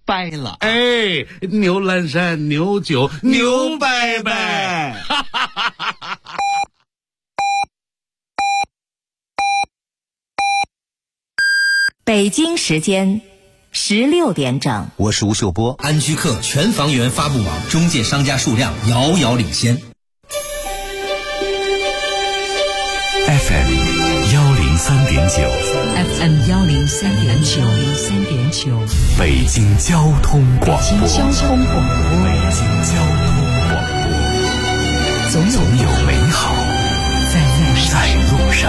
掰了。 哎，牛栏山牛酒牛掰掰。 北京时间16点整， 我是吴秀波。安居客全房源发布网中介商家数量遥遥领先。 FM 103.9 FM 103.9 北京交通广播。 北京交通广播，总有美好在路上。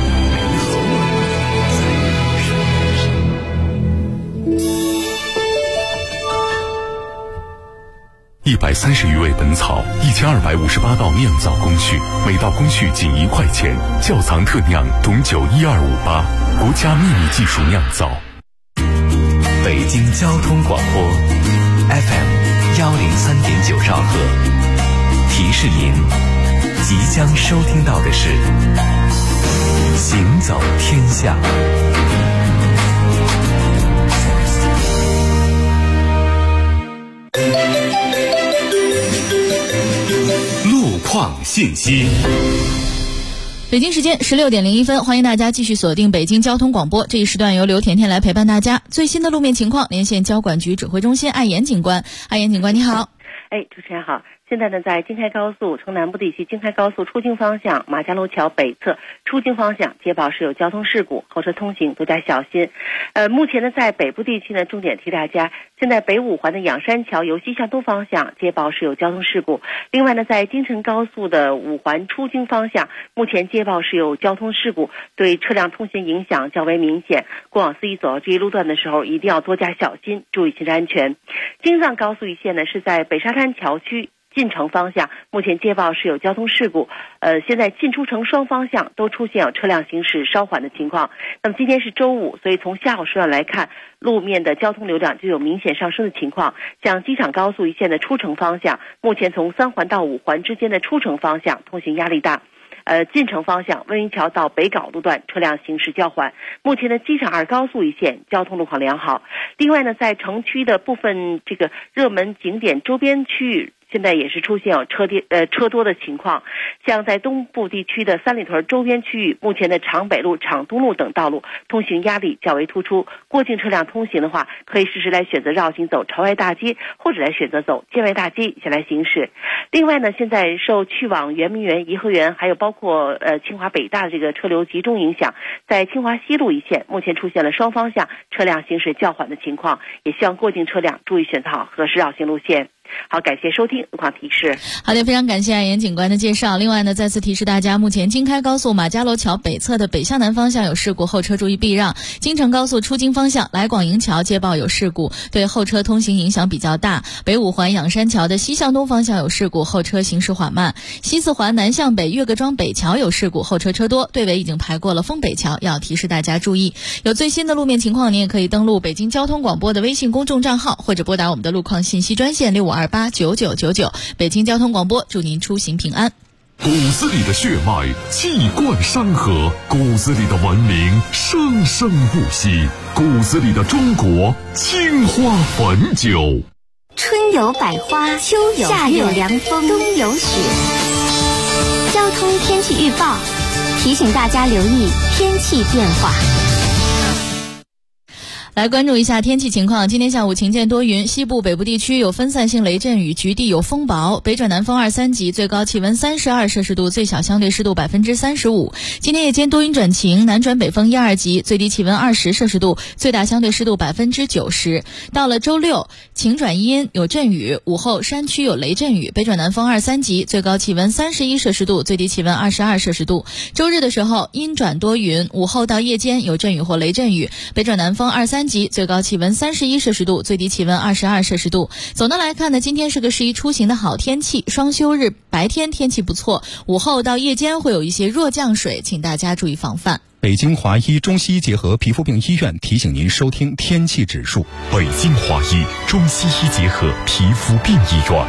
130余味本草，1258道酿造工序，每道工序仅1块钱。窖藏特酿董酒12588，国家秘密技术酿造。北京交通广播 FM 103.9兆赫，提示您即将收听到的是行走天下。况信息。 北京时间16点01分，欢迎大家继续锁定北京交通广播。这一时段由刘甜甜来陪伴大家。最新的路面情况，连线交管局指挥中心艾岩警官。艾岩警官，你好。 主持人好。现在呢，在京开高速城南部地区京开高速出京方向马家楼桥北侧出京方向接报是有交通事故，后车通行多加小心。目前呢，在北部地区呢，重点提大家，现在北五环的仰山桥由西向东方向接报是有交通事故。另外呢，在京承高速的五环出京方向，目前接报是有交通事故，对车辆通行影响较为明显。过往司机走到这一路段的时候，一定要多加小心，注意行车安全。京藏高速一线呢，是在北沙滩桥区进城方向，目前接报是有交通事故。现在进出城双方向都出现有车辆行驶稍缓的情况。那么今天是周五，所以从下午时段来看，路面的交通流量就有明显上升的情况。像机场高速一线的出城方向，目前从3环到5环之间的出城方向通行压力大。进城方向温榆桥到北碏路段车辆行驶较缓。目前的机场2高速一线交通路况良好。另外呢，在城区的部分这个热门景点周边区域，现在也是出现有车多的情况。像在东部地区的三里屯周边区域，目前的厂北路、厂东路等道路通行压力较为突出。过境车辆通行的话，可以试试来选择绕行走朝外大街，或者来选择走建外大街先来行驶。另外呢，现在受去往圆明园、颐和园，还有包括清华北大的这个车流集中影响，在清华西路一线目前出现了双方向车辆行驶较缓的情况，也希望过境车辆注意选择好合适绕行路线。好，感谢收听路况提示。 好的，非常感谢艾岩警官的介绍。另外呢，再次提示大家，目前京开高速马家楼桥北侧的北向南方向有事故，后车注意避让。京承高速出京方向来广营桥接报有事故，对后车通行影响比较大。北五环仰山桥的西向东方向有事故，后车行驶缓慢。西四环南向北岳各庄北桥有事故，后车车多，队尾已经排过了丰北桥，要提示大家注意。有最新的路面情况，您也可以登录北京交通广播的微信公众账号，或者拨打我们的路况信息专线65289999。北京交通广播，祝您出行平安。 骨子里的血脉气贯山河，骨子里的文明生生不息，骨子里的中国青花汾酒。 春有百花，秋有夏有凉风，冬有雪。交通天气预报提醒大家留意天气变化。 来关注一下天气情况。今天下午晴间多云，西部北部地区有分散性雷阵雨，局地有风雹，北转南风2、3级，最高气温32摄氏度，最小相对湿度35%。今天夜间多云转晴，南转北风1、2级，最低气温20摄氏度，最大相对湿度90%。到了周六，晴转阴，有阵雨，午后山区有雷阵雨，北转南风2、3级，最高气温31摄氏度，最低气温22摄氏度。周日的时候，阴转多云，午后到夜间有阵雨或雷阵雨，北转南风2、3级，最高气温31摄氏度，最低气温22摄氏度。总的来看呢，今天是个适宜出行的好天气，双休日白天天气不错，午后到夜间会有一些弱降水，请大家注意防范。 北京华医中西医结合皮肤病医院提醒您收听天气指数。 北京华医中西医结合皮肤病医院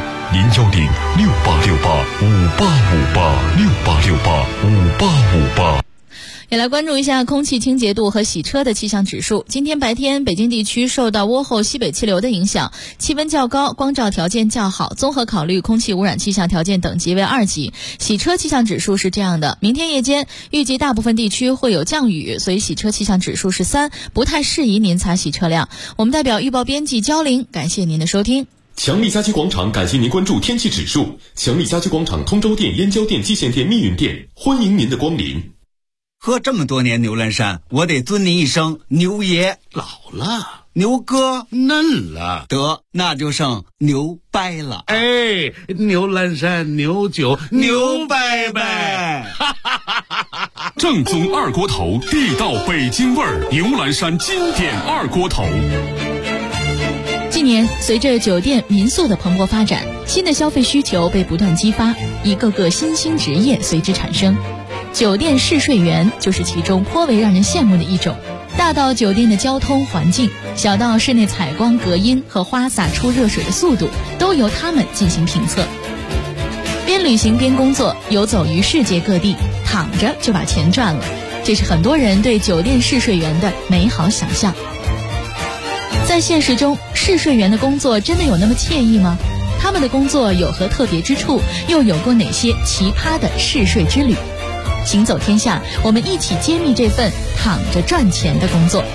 ，01068685858，68685858。 也来关注一下空气清洁度和洗车的气象指数。今天白天，北京地区受到涡后西北气流的影响，气温较高，光照条件较好，综合考虑空气污染气象条件等级为2级。洗车气象指数是这样的：明天夜间预计大部分地区会有降雨，所以洗车气象指数是3，不太适宜您擦洗车辆。我们代表预报编辑焦玲，感谢您的收听。 强力家居广场感谢您关注天气指数。强力家居广场通州店、燕郊店、蓟县店、密云店，欢迎您的光临。 喝这么多年牛栏山，我得尊您一声牛爷。 老了， 牛哥嫩了， 得那就剩牛掰了。 哎，牛栏山牛酒牛掰掰， 正宗二锅头，地道北京味儿，牛栏山经典二锅头。 近年，随着酒店民宿的蓬勃发展，新的消费需求被不断激发，一个个新兴职业随之产生。酒店试睡员就是其中颇为让人羡慕的一种。大到酒店的交通环境，小到室内采光隔音和花洒出热水的速度，都由他们进行评测。边旅行边工作，游走于世界各地，躺着就把钱赚了，这是很多人对酒店试睡员的美好想象。在现实中，试睡员的工作真的有那么惬意吗？他们的工作有何特别之处？又有过哪些奇葩的试睡之旅？行走天下，我们一起揭秘这份躺着赚钱的工作。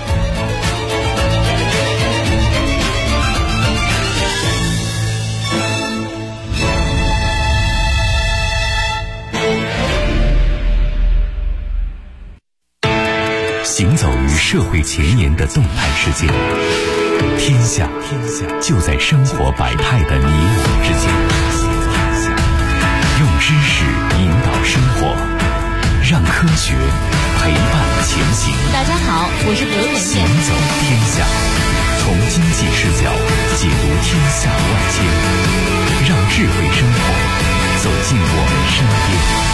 行走于社会前沿的动态世界，天下就在生活百态的你我之间。用知识引导生活，让科学陪伴前行。 大家好，我是刘甜甜。 行走天下，从经济视角解读天下万千，让智慧生活走进我们身边。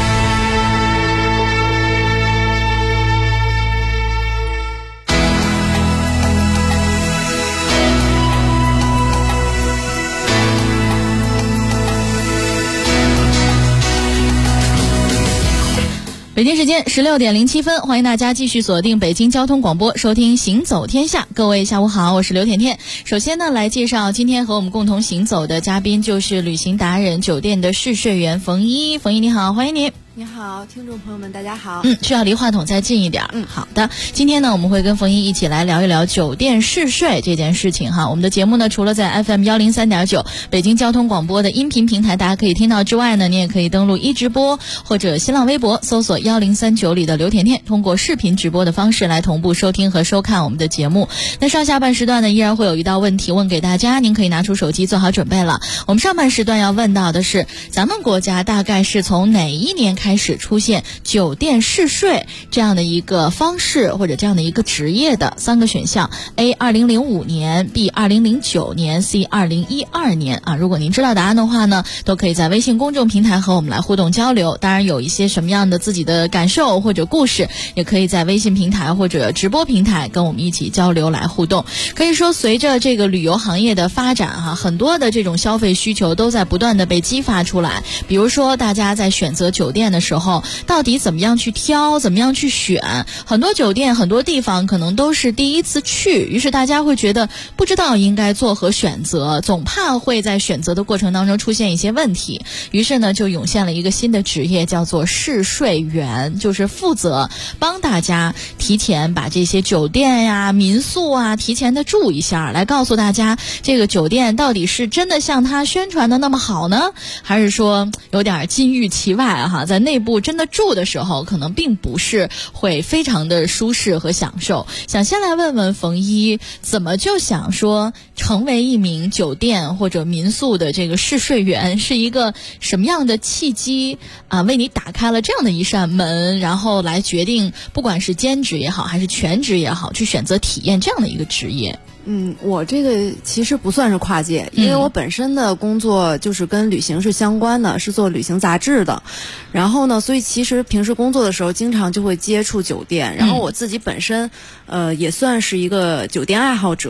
北京时间16点07分，欢迎大家继续锁定北京交通广播，收听行走天下。各位下午好，我是刘甜甜。首先呢，来介绍今天和我们共同行走的嘉宾，就是旅行达人、酒店的试睡员冯一。冯一你好，欢迎你。 你好，听众朋友们，大家好。 需要离话筒再近一点。好的。今天呢，我们会跟冯一一起来聊一聊酒店试睡这件事情哈。我们的节目呢，除了在 FM 103.9北京交通广播的音频平台大家可以听到之外呢，你也可以登录一直播或者新浪微博搜索1039里的刘甜甜，通过视频直播的方式来同步收听和收看我们的节目。那上下半时段呢，依然会有一道问题问给大家，您可以拿出手机做好准备了。我们上半时段要问到的是，咱们国家大概是从哪一年开始出现酒店试睡这样的一个方式或者这样的一个职业的？3个选项 ：A 2005年 ，B 2009年 ，C 2012年啊。如果您知道答案的话呢，都可以在微信公众平台和我们来互动交流。当然，有一些什么样的自己的感受或者故事，也可以在微信平台或者直播平台跟我们一起交流来互动。可以说，随着这个旅游行业的发展哈，很多的这种消费需求都在不断的被激发出来。比如说，大家在选择酒店的时候，到底怎么样去挑，怎么样去选？很多酒店很多地方可能都是第一次去，于是大家会觉得不知道应该做何选择，总怕会在选择的过程当中出现一些问题。于是呢，就涌现了一个新的职业，叫做试睡员，就是负责帮大家提前把这些酒店呀、民宿啊提前的住一下，来告诉大家这个酒店到底是真的像它宣传的那么好呢，还是说有点金玉其外哈，在内部真的住的时候可能并不是会非常的舒适和享受。想先来问问冯一，怎么就想说成为一名酒店或者民宿的这个试睡员，是一个什么样的契机啊，为你打开了这样的一扇门，然后来决定不管是兼职也好还是全职也好，去选择体验这样的一个职业？ 我这个其实不算是跨界，因为我本身的工作就是跟旅行是相关的，是做旅行杂志的。然后呢，所以其实平时工作的时候经常就会接触酒店，然后我自己本身也算是一个酒店爱好者。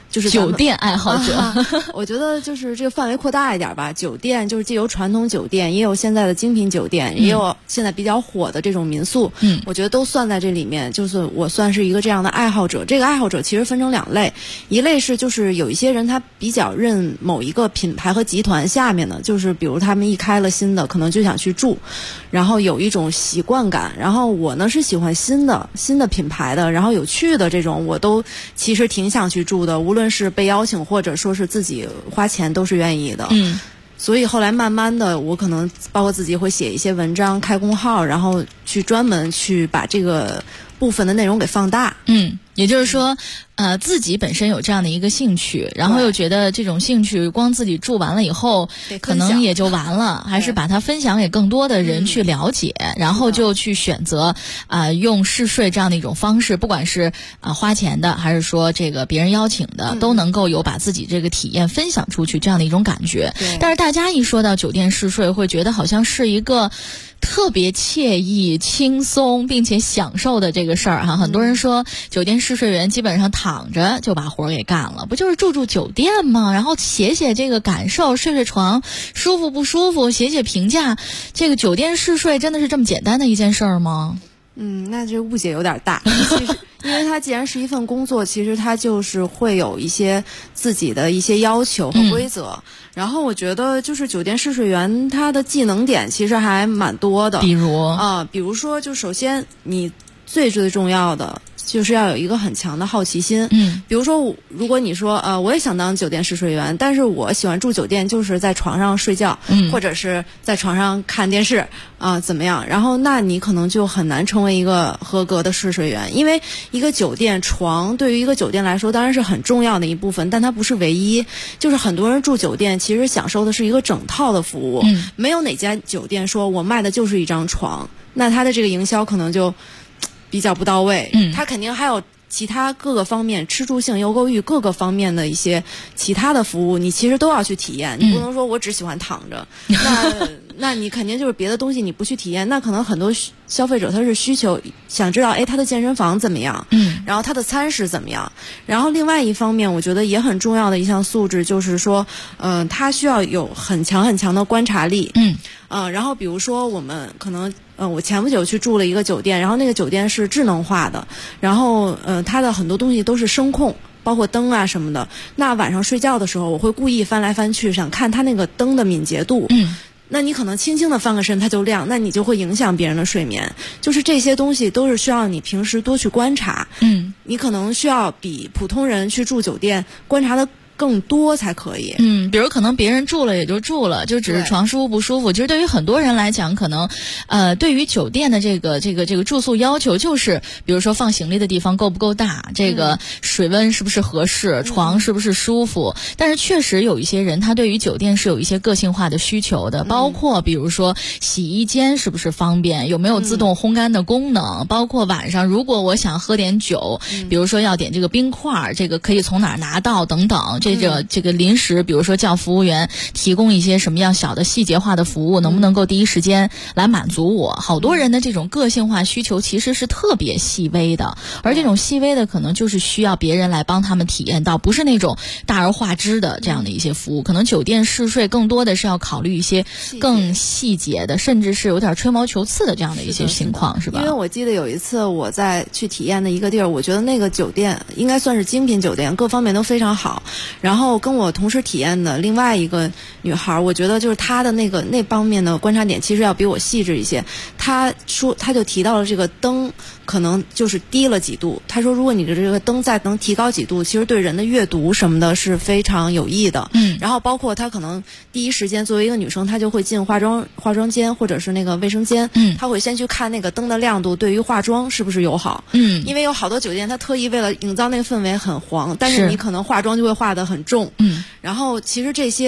就是酒店爱好者。 我觉得就是这个范围扩大一点吧。酒店就是既有传统酒店，也有现在的精品酒店，也有现在比较火的这种民宿。我觉得都算在这里面。就是我算是一个这样的爱好者。这个爱好者其实分成2类，一类是就是有一些人他比较认某一个品牌和集团下面的，就是比如他们一开了新的，可能就想去住，然后有一种习惯感。然后我呢是喜欢新的品牌的，然后有趣的这种，我都其实挺想去住的，无论是被邀请或者说是自己花钱都是愿意的。所以后来慢慢的，我可能包括自己会写一些文章，开公号，然后去专门去把这个部分的内容给放大。 也就是说，自己本身有这样的一个兴趣，然后又觉得这种兴趣光自己住完了以后，可能也就完了，还是把它分享给更多的人去了解，然后就去选择用试睡这样的一种方式，不管是花钱的，还是说这个别人邀请的，都能够有把自己这个体验分享出去这样的一种感觉。但是大家一说到酒店试睡，会觉得好像是一个特别惬意、轻松并且享受的这个事儿哈。很多人说酒店试睡员基本上躺着就把活给干了，不就是住酒店吗？然后写这个感受，睡床舒服不舒服，写评价。这个酒店试睡真的是这么简单的一件事儿吗？ 那这误解有点大。其实因为它既然是一份工作，其实它就是会有一些自己的一些要求和规则。然后我觉得就是酒店试睡员他的技能点其实还蛮多的。比如说就首先你最重要的就是要有一个很强的好奇心。比如说如果你说我也想当酒店试睡员，但是我喜欢住酒店就是在床上睡觉，或者是在床上看电视怎么样，然后那你可能就很难成为一个合格的试睡员。因为一个酒店床对于一个酒店来说当然是很重要的一部分，但它不是唯一。就是很多人住酒店其实享受的是一个整套的服务，没有哪家酒店说我卖的就是一张床，那它的这个营销可能就比较不到位。它肯定还有其他各个方面，吃住行游购娱各个方面的一些其他的服务，你其实都要去体验。你不能说我只喜欢躺着，那你肯定就是别的东西你不去体验，那可能很多消费者他是需求想知道他的健身房怎么样，然后他的餐食怎么样。然后另外一方面我觉得也很重要的一项素质就是说他需要有很强的观察力。然后比如说我们可能我前不久去住了一个酒店，然后那个酒店是智能化的，然后它的很多东西都是声控，包括灯啊什么的。那晚上睡觉的时候我会故意翻来翻去，想看它那个灯的敏捷度。那你可能轻轻的翻个身它就亮，那你就会影响别人的睡眠。就是这些东西都是需要你平时多去观察。你可能需要比普通人去住酒店观察的更多才可以。 比如可能别人住了也就住了，就只是床舒服不舒服。其实对于很多人来讲，可能对于酒店的这个住宿要求就是比如说放行李的地方够不够大，这个水温是不是合适，床是不是舒服。但是确实有一些人他对于酒店是有一些个性化的需求的，包括比如说洗衣间是不是方便，有没有自动烘干的功能，包括晚上如果我想喝点酒，比如说要点这个冰块，这个可以从哪儿拿到等等。这个临时比如说叫服务员提供一些什么样小的细节化的服务，能不能够第一时间来满足我。好多人的这种个性化需求其实是特别细微的，而这种细微的可能就是需要别人来帮他们体验到，不是那种大而化之的这样的一些服务。可能酒店试睡更多的是要考虑一些更细节的，甚至是有点吹毛求疵的这样的一些情况，是吧？ 因为我记得有一次我在去体验的一个地儿，我觉得那个酒店应该算是精品酒店，各方面都非常好。然后跟我同时体验的另外一个女孩，我觉得就是她的那方面的观察点其实要比我细致一些。她就提到了这个灯可能就是低了几度，她说如果你的这个灯再能提高几度，其实对人的阅读什么的是非常有益的。然后包括她可能第一时间作为一个女生，她就会进化妆间或者是那个卫生间，她会先去看那个灯的亮度对于化妆是不是友好。因为有好多酒店她特意为了营造那个氛围很黄，但是你可能化妆就会化得很重。然后其实这些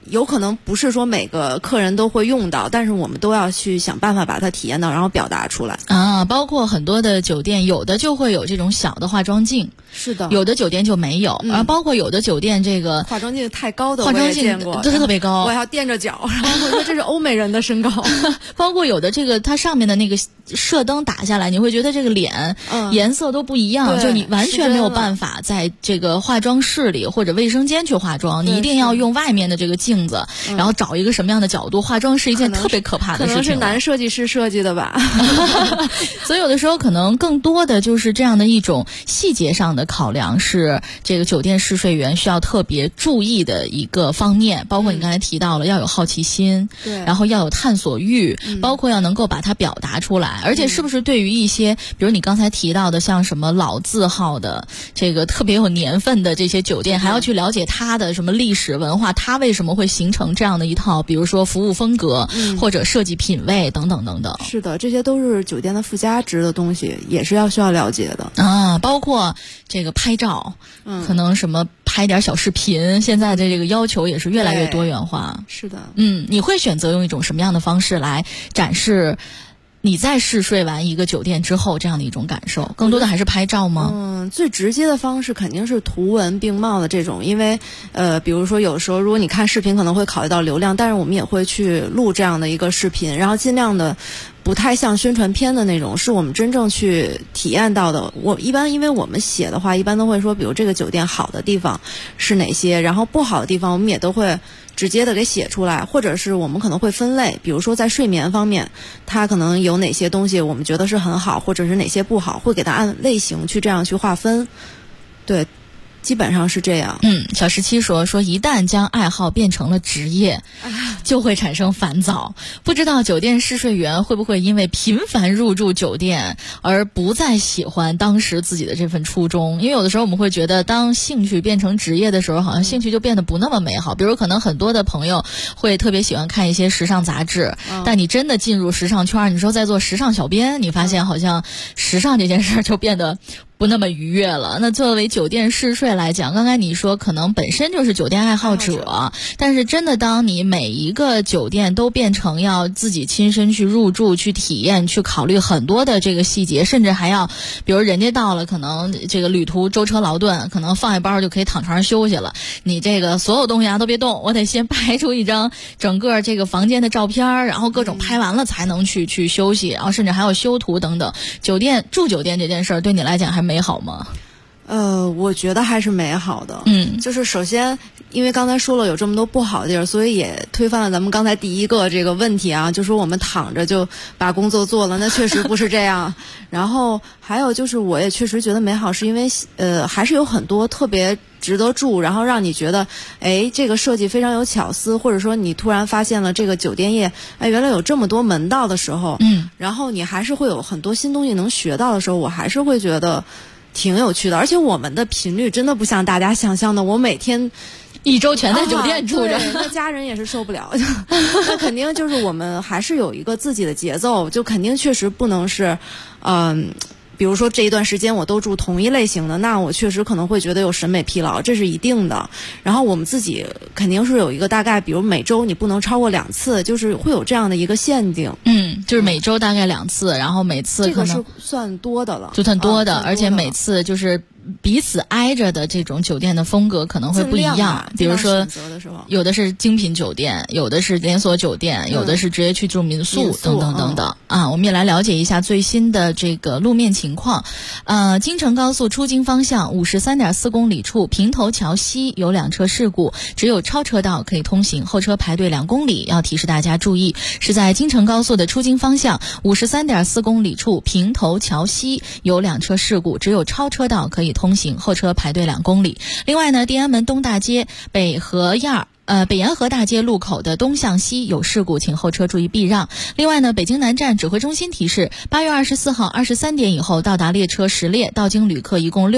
有可能不是说每个客人都会用到，但是我们都要去想办法把它体验到，然后表达出来啊。包括很多的酒店，有的就会有这种小的化妆镜， 是的， 有的酒店就没有，包括有的酒店这个化妆镜太高的化妆镜见过， 特别高， 我要垫着脚，然后我说这是欧美人的身高。 包括有的这个它上面的那个射灯打下来，你会觉得这个脸颜色都不一样，就你完全没有办法在这个化妆室里或者卫生间去化妆，你一定要用外面的这个镜子，然后找一个什么样的角度，化妆是一件特别可怕的事情。 可能是男设计师设计的吧。 所以有的时候可能更多的就是这样的一种细节上的考量，是这个酒店试睡员需要特别注意的一个方面。包括你刚才提到了要有好奇心， 对， 然后要有探索欲，包括要能够把它表达出来。而且是不是对于一些比如你刚才提到的像什么老字号的这个特别有年份的这些酒店，还要去了解它的什么历史文化，它为什么会形成这样的一套比如说服务风格，或者设计品味等等等等。 是的，这些都是酒店的附加值的东西，也是需要了解的啊。包括这个拍照，可能什么拍点小视频，现在的这个要求也是越来越多元化。 是的， 你会选择用一种什么样的方式来展示你在试睡完一个酒店之后这样的一种感受？更多的还是拍照吗？ 最直接的方式肯定是图文并茂的这种，因为比如说有时候如果你看视频可能会考虑到流量，但是我们也会去录这样的一个视频，然后尽量的不太像宣传片的那种，是我们真正去体验到的。我一般因为我们写的话一般都会说，比如这个酒店好的地方是哪些，然后不好的地方我们也都会直接的给写出来，或者是我们可能会分类，比如说在睡眠方面它可能有哪些东西我们觉得是很好，或者是哪些不好，会给它按类型去这样去划分。对，基本上是这样。 小17说一旦将爱好变成了职业，就会产生烦躁。不知道酒店试睡员会不会因为频繁入住酒店而不再喜欢当时自己的这份初衷？因为有的时候我们会觉得，当兴趣变成职业的时候，好像兴趣就变得不那么美好。比如可能很多的朋友会特别喜欢看一些时尚杂志，但你真的进入时尚圈，你说在做时尚小编，你发现好像时尚这件事就变得不那么愉悦了。那作为酒店试睡来讲，刚才你说可能本身就是酒店爱好者，但是真的当你每一个酒店都变成要自己亲身去入住、去体验、去考虑很多的这个细节，甚至还要比如人家到了可能这个旅途舟车劳顿，可能放下包就可以躺床上休息了，你这个所有东西都别动，我得先拍出一张整个这个房间的照片，然后各种拍完了才能去休息，然后甚至还有修图等等。住酒店这件事儿对你来讲还美好吗？ 我觉得还是美好的。就是首先因为刚才说了有这么多不好的地儿，所以也推翻了咱们刚才第一个这个问题啊，就说我们躺着就把工作做了，那确实不是这样。然后还有就是我也确实觉得美好，是因为还是有很多特别值得住，然后让你觉得这个设计非常有巧思，或者说你突然发现了这个酒店业原来有这么多门道的时候，然后你还是会有很多新东西能学到的时候，我还是会觉得挺有趣的。而且我们的频率真的不像大家想象的，我每天一周全在酒店住着， 那家人也是受不了。那肯定就是我们还是有一个自己的节奏，就肯定确实不能是比如说这一段时间我都住同一类型的，那我确实可能会觉得有审美疲劳，这是一定的。然后我们自己肯定是有一个大概，比如每周你不能超过2次，就是会有这样的一个限定。 就是每周大概2次，然后每次可能这个是算多的了， 就算多的，而且每次就是彼此挨着的这种酒店的风格可能会不一样。比如说有的是精品酒店，有的是连锁酒店，有的是直接去住民宿等等等等啊。我们也来了解一下最新的这个路面情况。京承高速出京方向53.4公里处平头桥西有2车事故，只有超车道可以通行，后车排队2公里，要提示大家注意。是在京承高速的出京方向53.4公里处平头桥西有2车事故，只有超车道可以通行，后车排队2公里。另外呢，地安门东大街北沿河大街路口的东向西有事故，请后车注意避让。另外呢，北京南站指挥中心提示，8月24号23点以后到达列车10列，到京旅客一共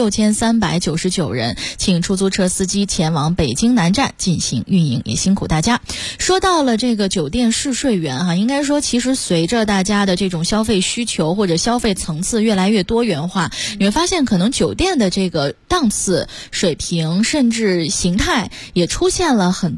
6399人，请出租车司机前往北京南站进行运营，也辛苦大家。说到了这个酒店试睡员应该说其实随着大家的这种消费需求或者消费层次越来越多元化，你会发现可能酒店的这个档次水平甚至形态也出现了很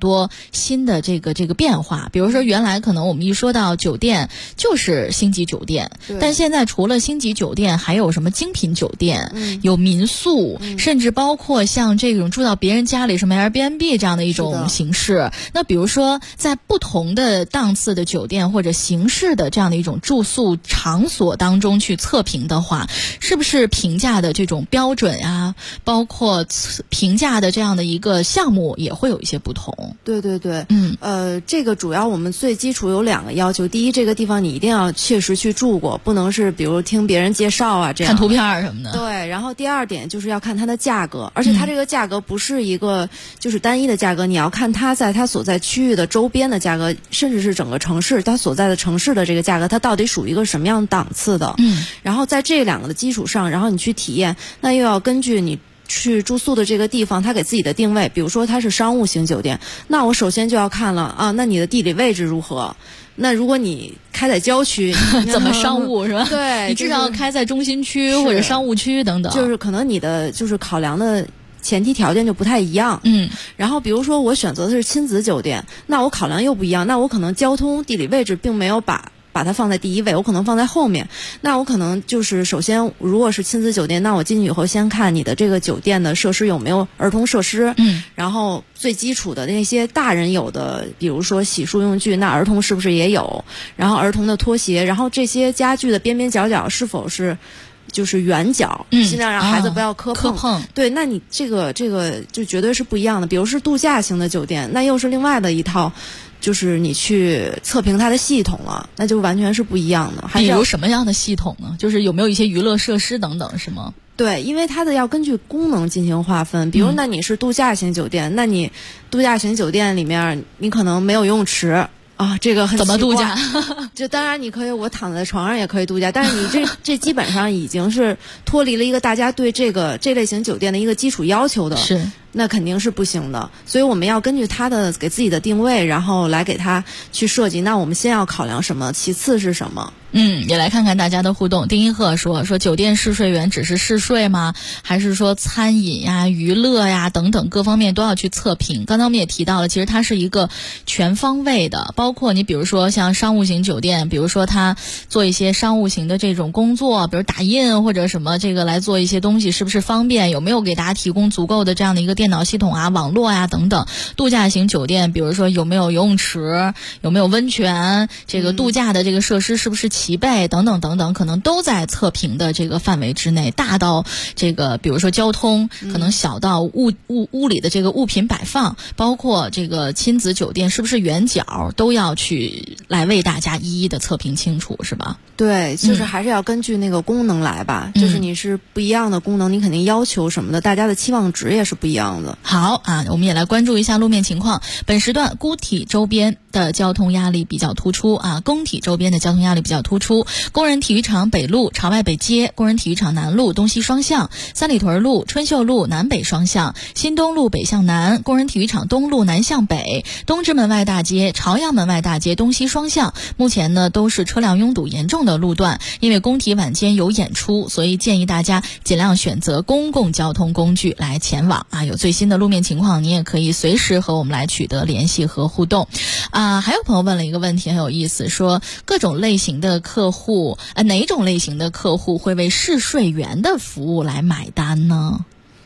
多新的这个变化。比如说原来可能我们一说到酒店就是星级酒店，但现在除了星级酒店还有什么精品酒店，有民宿，甚至包括像这种住到别人家里什么 Airbnb 这样的一种形式。那比如说在不同的档次的酒店或者形式的这样的一种住宿场所当中去测评的话，是不是评价的这种标准啊，包括评价的这样的一个项目也会有一些不同？ 对对对，这个主要我们最基础有2个要求。第一，这个地方你一定要确实去住过，不能是比如听别人介绍啊这样， 看图片什么的。 对，然后第二点就是要看它的价格，而且它这个价格不是一个就是单一的价格，你要看它在它所在区域的周边的价格，甚至是整个城市它所在的城市的这个价格，它到底属于一个什么样档次的。然后在这2个的基础上，然后你去体验，那又要根据你去住宿的这个地方，它给自己的定位，比如说它是商务型酒店，那我首先就要看了啊，那你的地理位置如何？那如果你开在郊区， 怎么商务是吧？ 对， 你至少开在中心区或者商务区等等， 就是可能你的就是考量的前提条件就不太一样。然后比如说我选择的是亲子酒店，那我考量又不一样，那我可能交通地理位置并没有把它放在第一位，我可能放在后面。那我可能就是首先如果是亲子酒店，那我进去以后先看你的这个酒店的设施有没有儿童设施，然后最基础的那些大人有的，比如说洗漱用具，那儿童是不是也有？然后儿童的拖鞋，然后这些家具的边边角角是否是就是圆角，尽量让孩子不要磕碰。对，那你这个就绝对是不一样的。比如是度假型的酒店，那又是另外的一套。就是你去测评它的系统了，那就完全是不一样的。 比如什么样的系统呢？就是有没有一些娱乐设施等等，是吗？ 对，因为它的要根据功能进行划分。比如，那你是度假型酒店，那你度假型酒店里面你可能没有游泳池啊，这个很怎么度假？ 就当然你可以，我躺在床上也可以度假，但是你这基本上已经是脱离了一个大家对这类型酒店的一个基础要求的。 是。 那肯定是不行的，所以我们要根据它的给自己的定位，然后来给它去设计。那我们先要考量什么，其次是什么？ 也来看看大家的互动。丁一鹤说酒店试睡员只是试睡吗？还是说餐饮呀、娱乐呀等等各方面都要去测评？刚才我们也提到了，其实它是一个全方位的，包括你比如说像商务型酒店，比如说它做一些商务型的这种工作，比如打印或者什么这个来做一些东西是不是方便？有没有给大家提供足够的这样的一个电脑系统啊、网络啊等等？度假型酒店，比如说有没有游泳池，有没有温泉，这个度假的这个设施是不是齐备等等等等，可能都在测评的这个范围之内。大到这个比如说交通，可能小到屋里的这个物品摆放，包括这个亲子酒店是不是圆角，都要去来为大家一一的测评清楚，是吧？ 对，就是还是要根据那个功能来吧，就是你是不一样的功能，你肯定要求什么的，大家的期望值也是不一样的。 好啊，我们也来关注一下路面情况。本时段孤体周边的交通压力比较突出啊，工体周边的交通压力比较突出。工人体育场北路朝外北街、工人体育场南路东西双向、三里屯路、春秀路南北双向、新东路北向南、工人体育场东路南向北、东直门外大街、朝阳门外大街东西双向，目前呢都是车辆拥堵严重的路段。因为工体晚间有演出，所以建议大家尽量选择公共交通工具来前往啊。有最新的路面情况，你也可以随时和我们来取得联系和互动啊。还有朋友问了一个问题很有意思，说各种类型的客户哪种类型的客户会为试睡员的服务来买单呢？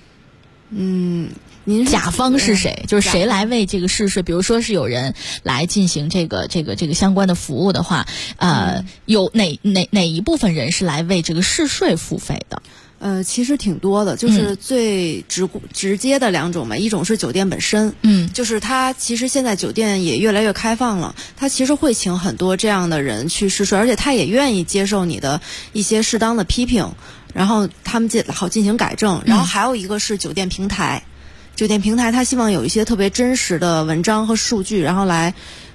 甲方是谁？就是谁来为这个试睡？比如说是有人来进行这个相关的服务的话，有哪一部分人是来为这个试睡付费的？ 其实挺多的，就是最直接的2种嘛，一种是酒店本身，就是它其实现在酒店也越来越开放了，它其实会请很多这样的人去试睡，而且他也愿意接受你的一些适当的批评，然后他们好进行改正。然后还有一个是酒店平台，酒店平台它希望有一些特别真实的文章和数据，然后来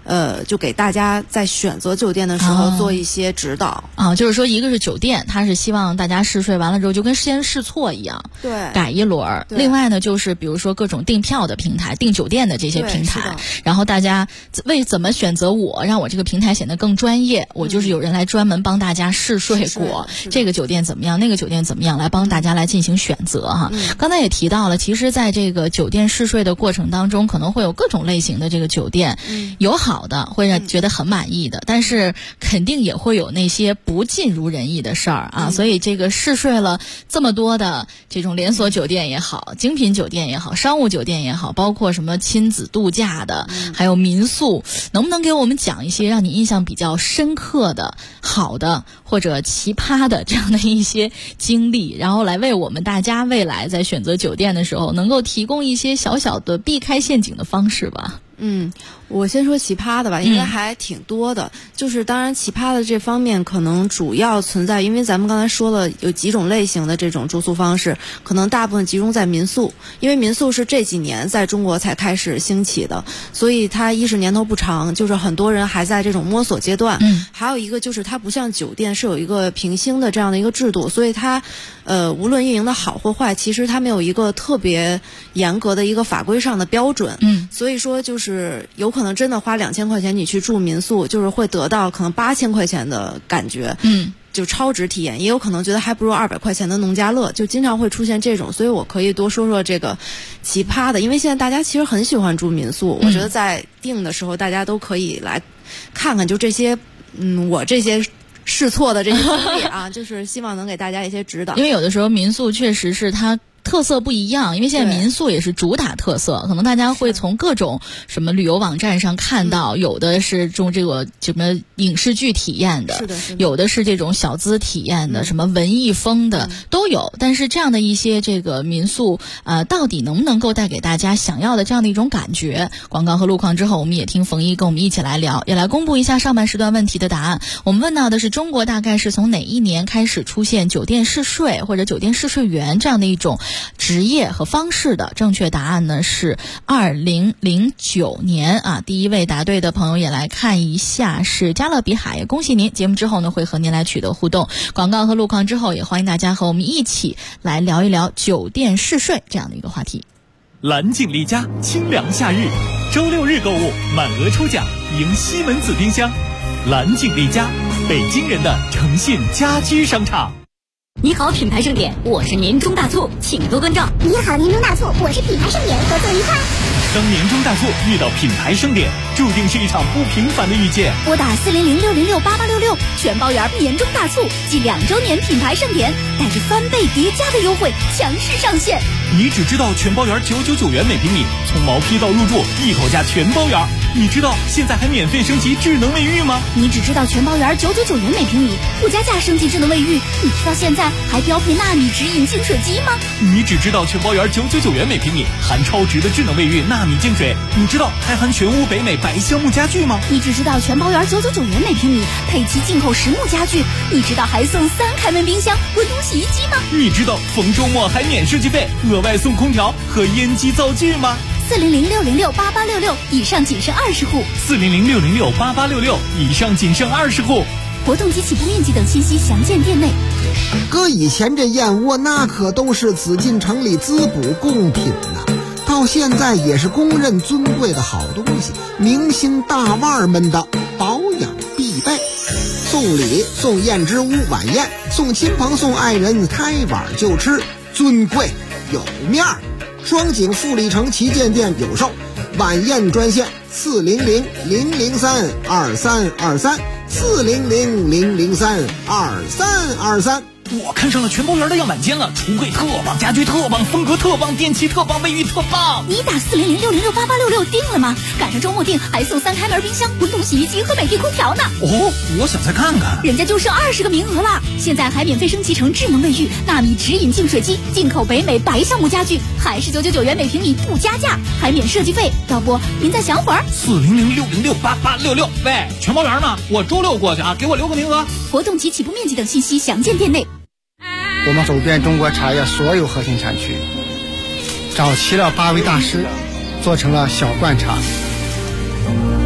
就给大家在选择酒店的时候做一些指导就是说，一个是酒店，它是希望大家试睡完了之后就跟先试错一样， 对， 改一轮。另外呢，就是比如说各种订票的平台、订酒店的这些平台，然后大家怎么选择让我这个平台显得更专业，我就是有人来专门帮大家试睡过，这个酒店怎么样，那个酒店怎么样，来帮大家来进行选择哈。刚才也提到了，其实在这个酒店试睡的过程当中，可能会有各种类型的这个酒店，有好的会让觉得很满意的，但是肯定也会有那些不尽如人意的事儿啊。所以这个试睡了这么多的这种连锁酒店也好，精品酒店也好，商务酒店也好，包括什么亲子度假的，还有民宿，能不能给我们讲一些让你印象比较深刻的、好的或者奇葩的这样的一些经历，然后来为我们大家未来在选择酒店的时候能够提供一些小小的避开陷阱的方式吧？ 我先说奇葩的吧，应该还挺多的。就是当然奇葩的这方面可能主要存在，因为咱们刚才说了有几种类型的这种住宿方式，可能大部分集中在民宿，因为民宿是这几年在中国才开始兴起的，所以它一是年头不长，就是很多人还在这种摸索阶段。还有一个就是它不像酒店是有一个评星的这样的一个制度，所以它无论运营的好或坏，其实它没有一个特别严格的一个法规上的标准。所以说就是有可能真的花2000块钱你去住民宿，就是会得到可能8000块钱的感觉，就超值体验，也有可能觉得还不如200块钱的农家乐，就经常会出现这种。所以我可以多说说这个奇葩的，因为现在大家其实很喜欢住民宿，我觉得在订的时候大家都可以来看看，就这些我这些试错的这些经历啊，就是希望能给大家一些指导。 因为有的时候民宿确实是它特色不一样，因为现在民宿也是主打特色，可能大家会从各种什么旅游网站上看到，有的是中这个什么影视剧体验的，有的是这种小资体验的，什么文艺风的都有。但是这样的一些这个民宿到底能不能够带给大家想要的这样的一种感觉？广告和路况之后，我们也听冯一跟我们一起来聊，也来公布一下上半时段问题的答案。我们问到的是中国大概是从哪一年开始出现酒店试睡或者酒店试睡员这样的一种职业和方式的？正确答案呢是2009年啊。第一位答对的朋友也来看一下，是加勒比海，也恭喜您。节目之后呢会和您来取得互动。广告和路况之后，也欢迎大家和我们一起来聊一聊酒店试睡这样的一个话题。 蓝景丽家清凉夏日，周6日购物满额抽奖赢西门子冰箱。蓝景丽家，北京人的诚信家居商场。 你好，品牌盛典，我是年终大促，请多关照。 你好，年终大促，我是品牌盛典，合作愉快。 当年终大促遇到品牌盛典，注定是一场不平凡的遇见。 拨打400-606-8866，全包圆年终大促暨2周年品牌盛典，带着翻倍叠加的优惠强势上线。 你只知道全包圆999元每平米，从毛坯到入住一口价全包圆。你知道现在还免费升级智能卫浴吗？ 你只知道全包圆999元每平米，不加价升级智能卫浴。你知道现在还标配纳米直饮净水机吗？ 你只知道全包圆999元每平米，含超值的智能卫浴纳米净水。你知道还含全屋北美白橡木家具吗？ 你只知道全包圆999元每平米，配齐进口实木家具。你知道还送3开门冰箱、滚筒洗衣机吗？ 你知道逢周末还免设计费，额外送空调和烟机灶具吗 ？400-606-8866，以上仅剩20户。 400-606-8866，以上仅剩20户。 活动及起步面积等信息详见店内。 搁以前这燕窝那可都是紫禁城里滋补贡品呐，到现在也是公认尊贵的好东西，明星大腕们的保养必备。送礼送燕之屋晚宴，送亲朋送爱人开碗就吃，尊贵有面儿。双井富力城旗舰店有售，晚宴专线400-003-2323，400-003-2323。 我看上了全包圆的样板间了，橱柜特棒，家居特棒，风格特棒，电器特棒，卫浴特棒。 你打400-606-8866定了吗？赶上周末定还送3开门冰箱、滚筒洗衣机和美的空调呢。 哦，我想再看看。 人家就剩20个名额了，现在还免费升级成智能卫浴、纳米直饮净水机、进口北美白橡木家具，还是999元每平米不加价，还免设计费。要不您再想会儿 ？400-606-8866。喂，全包圆呢？我周6过去啊，给我留个名额。 活动及起步面积等信息详见店内。 我们走遍中国茶叶所有核心产区，找齐了8位大师，做成了小罐茶。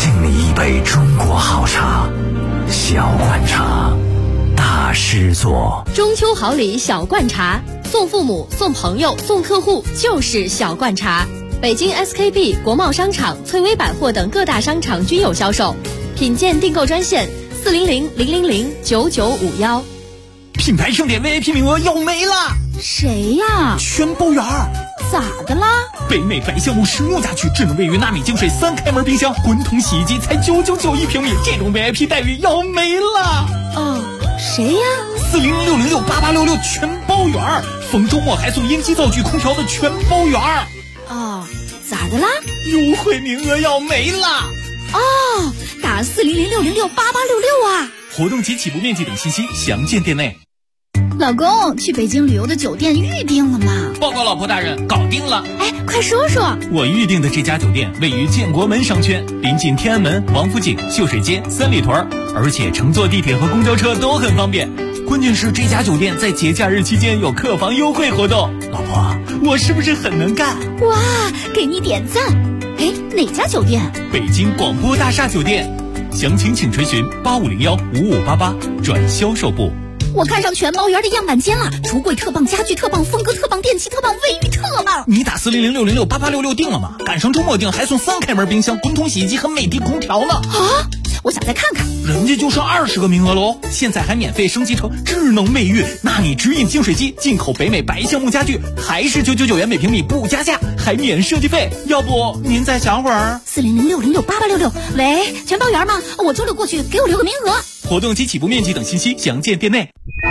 敬你一杯中国好茶，小罐茶，大师作。 中秋好礼小罐茶，送父母、送朋友、送客户就是小罐茶。北京 SKP、国贸商场、翠微百货等各大商场均有销售。品鉴订购专线400-000-9951。 品牌盛典 VIP 名额要没了！ 谁呀？ 全包圆儿。 咋的啦？ 北美白橡木实木家具，智能卫浴纳米净水3开门冰箱，滚筒洗衣机才999一平米，这种 VIP 待遇要没了！ 哦，谁呀 ？400-606-8866全包圆儿，逢周末还送烟机、灶具、空调的全包圆儿。 哦，咋的啦？ 优惠名额要没了！ 哦，打400-606-8866啊！ 活动及起步面积等信息详见店内。 老公，去北京旅游的酒店预定了吗？ 报告老婆大人，搞定了。 哎，快说说。 我预定的这家酒店位于建国门商圈，临近天安门、王府井、秀水街、三里屯，而且乘坐地铁和公交车都很方便。关键是这家酒店在节假日期间有客房优惠活动。老婆，我是不是很能干？ 哇，给你点赞。哎，哪家酒店？ 北京广播大厦酒店。详情请垂询8501-5588转销售部。 我看上全包圆的样板间了，橱柜特棒，家具特棒，风格特棒，电器特棒，卫浴特棒。 你打400-606-8866定了吗？赶上周末定还送3开门冰箱、滚筒洗衣机和美的空调呢。 啊，我想再看看。 人家就剩20个名额喽，现在还免费升级成智能卫浴，纳米直饮净水机，进口北美白橡木家具，还是999元每平米不加价，还免设计费。要不您再想会儿 ？400-606-8866。喂，全包圆吗？我周六过去，给我留个名额。 活动及起步面积等信息详见店内。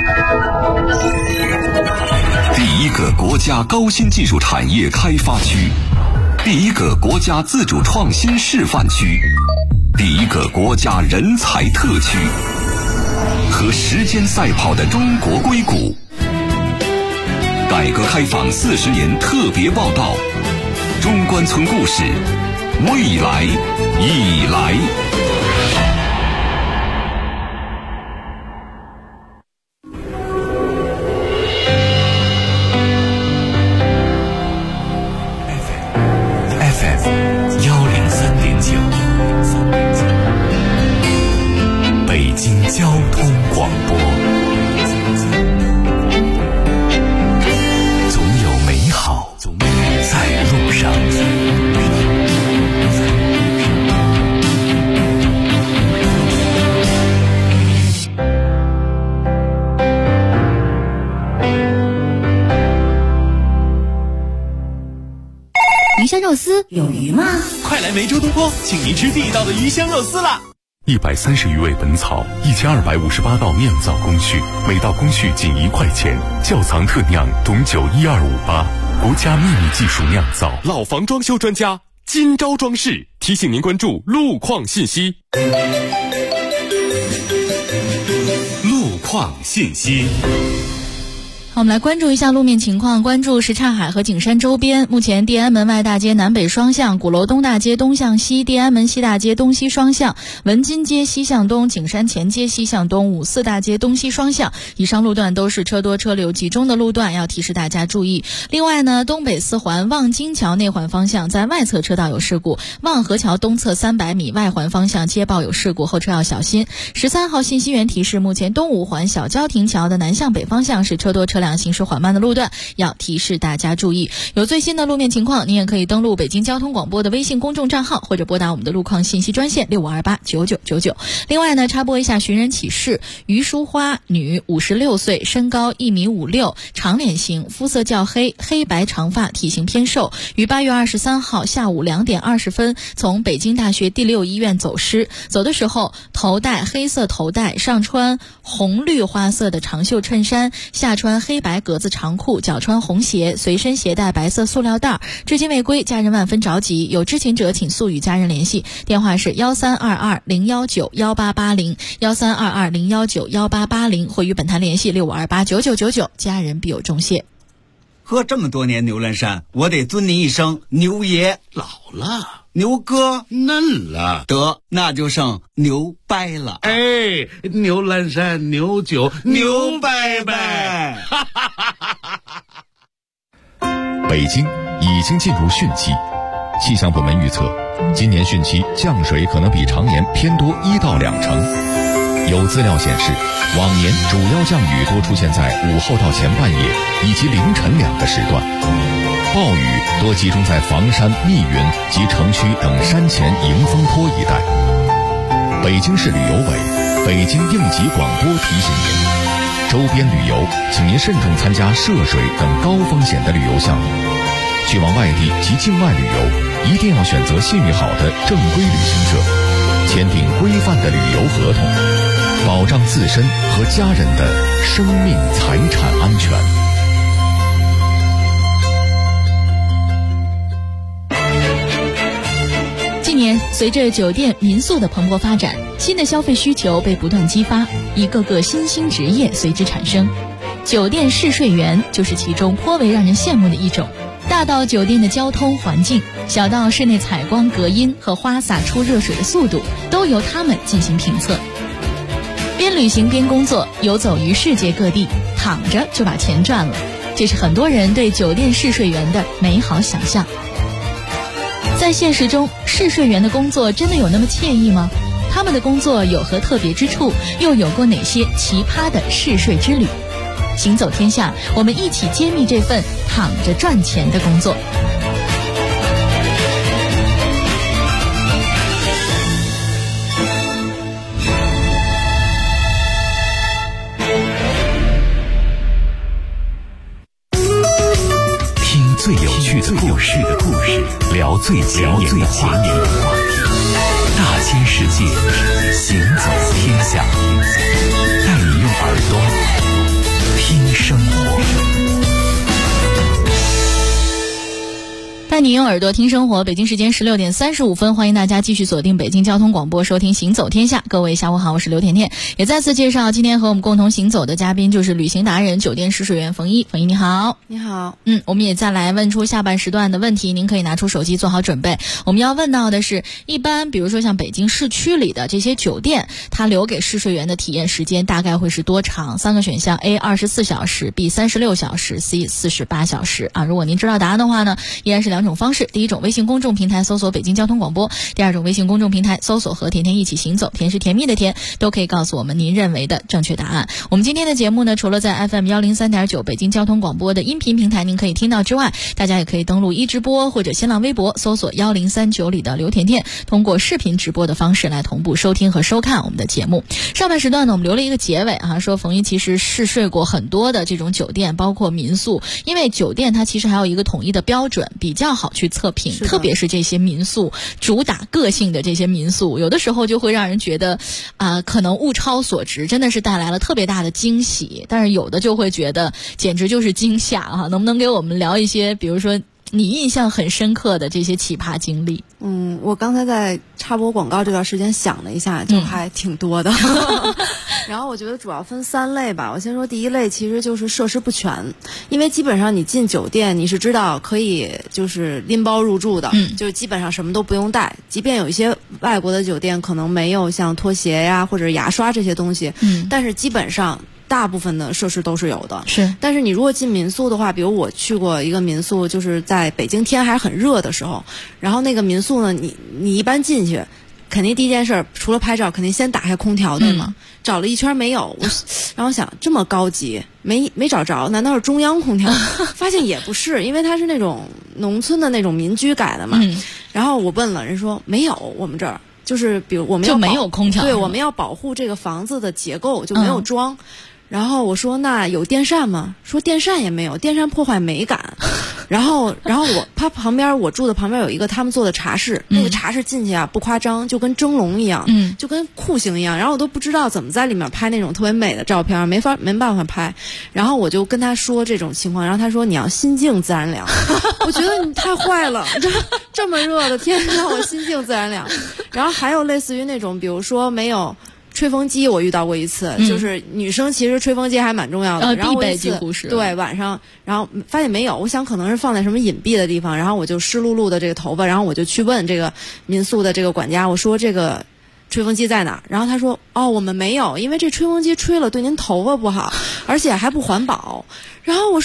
第一个国家高新技术产业开发区，第一个国家自主创新示范区，第一个国家人才特区，和时间赛跑的中国硅谷。改革开放40年特别报道，中关村故事，未来已来。 北京交通广播，总有美好在路上。 鱼香肉丝有鱼吗？ 快来梅州东坡，请您吃地道的鱼香肉丝啦 ！130余味本草，1258道酿造工序，每道工序仅1块钱。窖藏特酿董酒12588，国家秘密技术酿造。 老房装修专家金招装饰提醒您关注路况信息。 路况信息。 好，我们来关注一下路面情况。关注什刹海和景山周边，目前地安门外大街南北双向、鼓楼东大街东向西、地安门西大街东西双向、文津街西向东、景山前街西向东、五四大街东西双向以上路段都是车多车流集中的路段，要提示大家注意。另外呢，东北四环望京桥内环方向在外侧车道有事故，望河桥东侧300米外环方向接报有事故，后车要小心。13号信息源提示，目前东五环小交亭桥的南向北方向是车多车辆行驶缓慢的路段，要提示大家注意。有最新的路面情况，您也可以登录北京交通广播的微信公众账号，或者拨打我们的路况信息专线65289999。另外呢，插播一下寻人启事：于淑花，女，56岁，身高1.56米，长脸型，肤色较黑，黑白长发，体型偏瘦，于8月23号下午2点20分从北京大学第6医院走失。走的时候头戴黑色头带，上穿红绿花色的长袖衬衫，下穿黑白格子长裤，脚穿红鞋，随身携带白色塑料袋，至今未归，家人万分着急。有知情者请速与家人联系，电话是1322-019-1880 1322-019-1880，或与本台联系65289999，家人必有重谢。 喝这么多年牛栏山，我得尊您一声牛爷。 老了， 牛哥嫩了， 得那就剩牛掰了。 哎，牛栏山牛酒牛掰掰。 北京已经进入汛期， 气象部门预测，今年汛期降水可能比常年偏多1到2成。有资料显示，往年主要降雨多出现在午后到前半夜以及凌晨2个时段，暴雨多集中在房山、密云及城区等山前迎风坡一带。北京市旅游委、北京应急广播提醒您，周边旅游请您慎重参加涉水等高风险的旅游项目。去往外地及境外旅游，一定要选择信誉好的正规旅行社，签订规范的旅游合同，保障自身和家人的生命财产安全。 近年，随着酒店民宿的蓬勃发展，新的消费需求被不断激发，一个个新兴职业随之产生。酒店试睡员就是其中颇为让人羡慕的一种。大到酒店的交通环境，小到室内采光隔音和花洒出热水的速度，都由他们进行评测。边旅行边工作，游走于世界各地，躺着就把钱赚了，这是很多人对酒店试睡员的美好想象。在现实中，试睡员的工作真的有那么惬意吗？他们的工作有何特别之处？又有过哪些奇葩的试睡之旅？行走天下，我们一起揭秘这份躺着赚钱的工作。 听最有趣的故事，聊最前沿的话题，大千世界，行走天下，带你用耳朵听生活。 带你用耳朵听生活。北京时间16点35分，欢迎大家继续锁定北京交通广播，收听行走天下。各位下午好，我是刘甜甜。也再次介绍今天和我们共同行走的嘉宾，就是旅行达人、酒店试睡员冯一。冯一你好。 你好。 我们也再来问出下半时段的问题，您可以拿出手机做好准备。我们要问到的是，一般比如说像北京市区里的这些酒店，它留给试睡员的体验时间大概会是多长？3个选项 A 24小时 B 36小时 C 48小时啊。如果您知道答案的话呢，依然是2种方式。第一种，微信公众平台搜索北京交通广播；第二种，微信公众平台搜索和甜甜一起行走，甜是甜蜜的甜，都可以告诉我们您认为的正确答案。我们今天的节目呢，除了在 FM 103.9北京交通广播的音频平台您可以听到之外，大家也可以登录一直播或者新浪微博搜索1039里的刘甜甜，通过视频直播的方式来同步收听和收看我们的节目。上半时段呢，我们留了一个结尾啊，说冯一其实试睡过很多的这种酒店，包括民宿，因为酒店它其实还有一个统一的标准，比较好去测评，特别是这些民宿主打个性的这些民宿，有的时候就会让人觉得可能物超所值，真的是带来了特别大的惊喜，但是有的就会觉得简直就是惊吓啊！能不能给我们聊一些比如说你印象很深刻的这些奇葩经历？ 我刚才在插播广告这段时间想了一下，就还挺多的。然后我觉得主要分3类吧。我先说第一类，其实就是设施不全，因为基本上你进酒店你是知道可以就是拎包入住的，就是基本上什么都不用带。即便有一些外国的酒店可能没有像拖鞋呀或者牙刷这些东西，但是基本上大部分的设施都是有的。 是， 但是你如果进民宿的话，比如我去过一个民宿，就是在北京天还很热的时候，然后那个民宿呢，你一般进去肯定第一件事除了拍照肯定先打开空调，对吗？找了一圈没有，然后想这么高级没找着，难道是中央空调？发现也不是，因为它是那种农村的那种民居改的嘛。然后我问了，人说没有，我们这儿就是比如我们要就没有空调， 对，我们要保护这个房子的结构，就没有装。然后我说那有电扇吗？说电扇也没有，电扇破坏美感。然后他旁边我住的旁边有一个他们做的茶室，那个茶室进去啊不夸张，就跟蒸笼一样，就跟酷刑一样。然后我都不知道怎么在里面拍那种特别美的照片，没办法拍。然后我就跟他说这种情况，然后他说你要心静自然凉。我觉得你太坏了，这么热的天让我心静自然凉。然后还有类似于那种，比如说没有吹风机，我遇到过一次，就是女生其实吹风机还蛮重要的，然后必备几乎是对晚上，然后发现没有，我想可能是放在什么隐蔽的地方，然后我就湿漉漉的这个头发，然后我就去问这个民宿的这个管家，我说这个吹风机在哪儿？然后他说我们没有，因为这吹风机吹了对您头发不好，而且还不环保。然后我说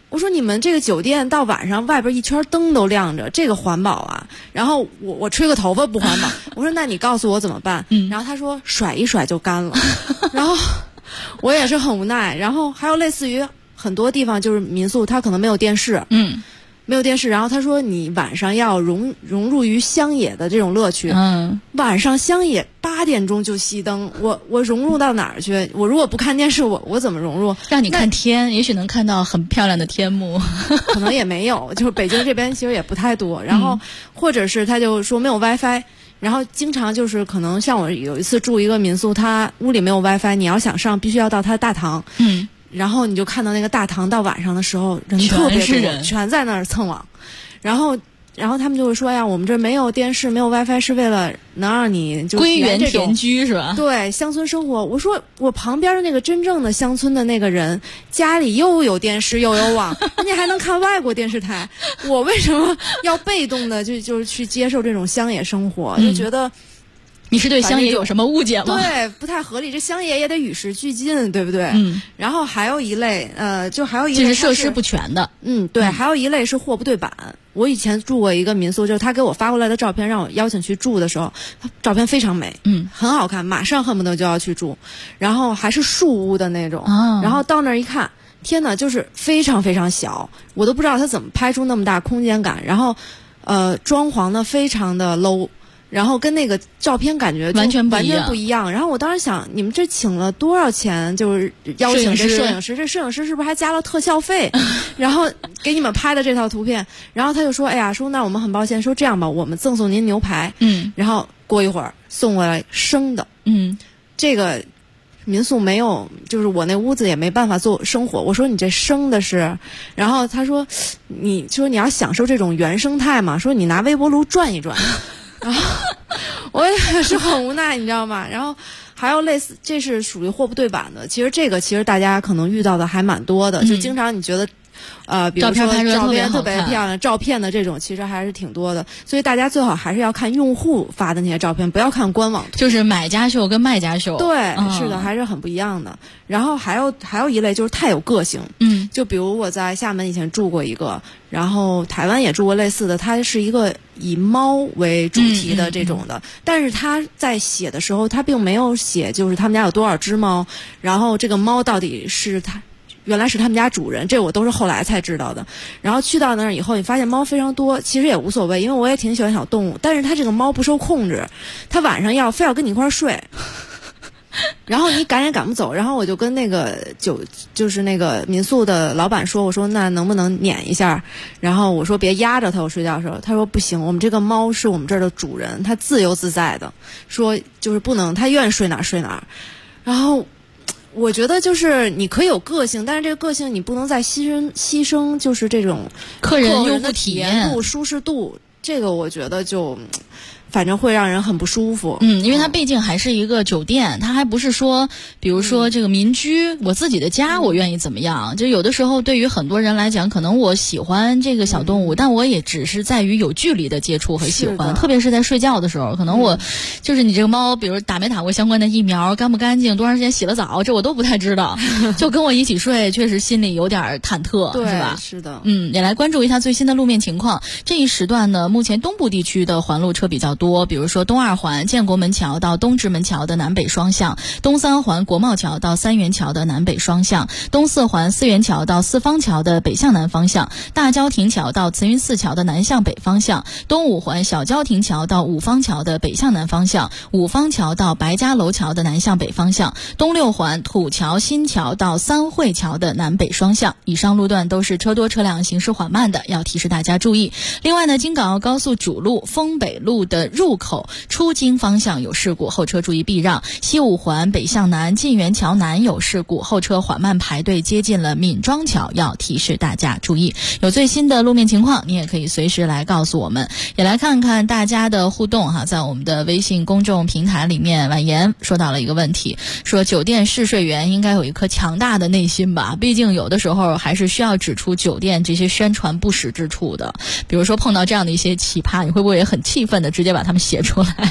我说你们这个酒店到晚上外边一圈灯都亮着，这个环保啊？然后我吹个头发不环保，我说那你告诉我怎么办？然后他说甩一甩就干了，然后我也是很无奈。然后还有类似于很多地方就是民宿，它可能没有电视，没有电视，然后他说你晚上要融入于乡野的这种乐趣。晚上乡野8点钟就熄灯，我融入到哪儿去？我如果不看电视，我怎么融入？ 让你看天，也许能看到很漂亮的天幕， 可能也没有，就是北京这边其实也不太多。然后或者是他就说没有 WiFi。然后经常就是可能像我有一次住一个民宿，他屋里没有 WiFi， 你要想上必须要到他的大堂。然后你就看到那个大堂到晚上的时候人特别多，全在那儿蹭网。然后他们就会说呀，我们这没有电视没有 WiFi 是为了能让你就归园田居是吧？ 对，乡村生活。我说我旁边的那个真正的乡村的那个人家里又有电视又有网，人家还能看外国电视台，我为什么要被动的就是去接受这种乡野生活？就觉得你是对乡野有什么误解吗？ 对，不太合理。这乡野也得与时俱进，对不对？然后还有一类，就还有一类就是设施不全的。 对，还有一类是货不对版。我以前住过一个民宿，就是他给我发过来的照片，让我邀请去住的时候，照片非常美，很好看，马上恨不得就要去住。然后还是树屋的那种，然后到那儿一看，天哪，就是非常非常小，我都不知道他怎么拍出那么大空间感。然后，装潢呢非常的 low。然后跟那个照片感觉完全不一样。然后我当时想，你们这请了多少钱？就是邀请这摄影师，这摄影师是不是还加了特效费？然后给你们拍的这套图片。然后他就说：“哎呀，说那我们很抱歉，说这样吧，我们赠送您牛排。”然后过一会儿送过来生的。这个民宿没有，就是我那屋子也没办法做生火。我说你这生的是，然后他说你要享受这种原生态嘛，说你拿微波炉转一转。然后我也是很无奈，你知道吗？然后还有类似，这是属于货不对版的。其实大家可能遇到的还蛮多的，就经常你觉得比如说照片特别漂亮，照片的这种其实还是挺多的。所以大家最好还是要看用户发的那些照片，不要看官网图。 就是买家秀跟卖家秀。 对，是的，还是很不一样的。然后还有一类就是太有个性。就比如我在厦门以前住过一个，然后台湾也住过类似的，它是一个以猫为主题的这种的，但是他在写的时候，他并没有写就是他们家有多少只猫，然后这个猫到底是原来是他们家主人，这我都是后来才知道的。然后去到那儿以后，你发现猫非常多，其实也无所谓，因为我也挺喜欢小动物，但是它这个猫不受控制，它晚上非要跟你一块儿睡。然后你赶也赶不走，然后我就跟那个就是那个民宿的老板说，我说那能不能撵一下？然后我说别压着它，我睡觉的时候，他说不行，我们这个猫是我们这儿的主人，它自由自在的，说就是不能，它愿意睡哪儿睡哪儿。然后我觉得就是你可以有个性，但是这个个性你不能再牺牲就是这种客人用的体验度、舒适度，这个我觉得就。反正会让人很不舒服。 因为它毕竟还是一个酒店，它还不是说比如说这个民居，我自己的家我愿意怎么样。就有的时候对于很多人来讲，可能我喜欢这个小动物，但我也只是在于有距离的接触和喜欢，特别是在睡觉的时候，可能我就是你这个猫比如打没打过相关的疫苗，干不干净，多长时间洗了澡，这我都不太知道。就跟我一起睡，确实心里有点忐忑，是吧？ 是的。 也来关注一下最新的路面情况。这一时段呢，目前东部地区的环路车比较多，比如说东二环建国门桥到东直门桥的南北双向，东三环国贸桥到三元桥的南北双向，东四环四元桥到四方桥的北向南方向，大郊亭桥到慈云寺桥的南向北方向，东五环小郊亭桥到五方桥的北向南方向，五方桥到白家楼桥的南向北方向，东六环土桥新桥到三汇桥的南北双向。以上路段都是车多车辆行驶缓慢的，要提示大家注意。另外呢，京港澳高速主路丰北路的入口出京方向有事故，后车注意避让。西五环北向南晋源桥南有事故，后车缓慢排队接近了闵庄桥，要提示大家注意。有最新的路面情况，你也可以随时来告诉我们。也来看看大家的互动哈，在我们的微信公众平台里面，婉言说到了一个问题，说酒店试睡员应该有一颗强大的内心吧，毕竟有的时候还是需要指出酒店这些宣传不实之处的。比如说碰到这样的一些奇葩，你会不会也很气愤的直接把他们写出来？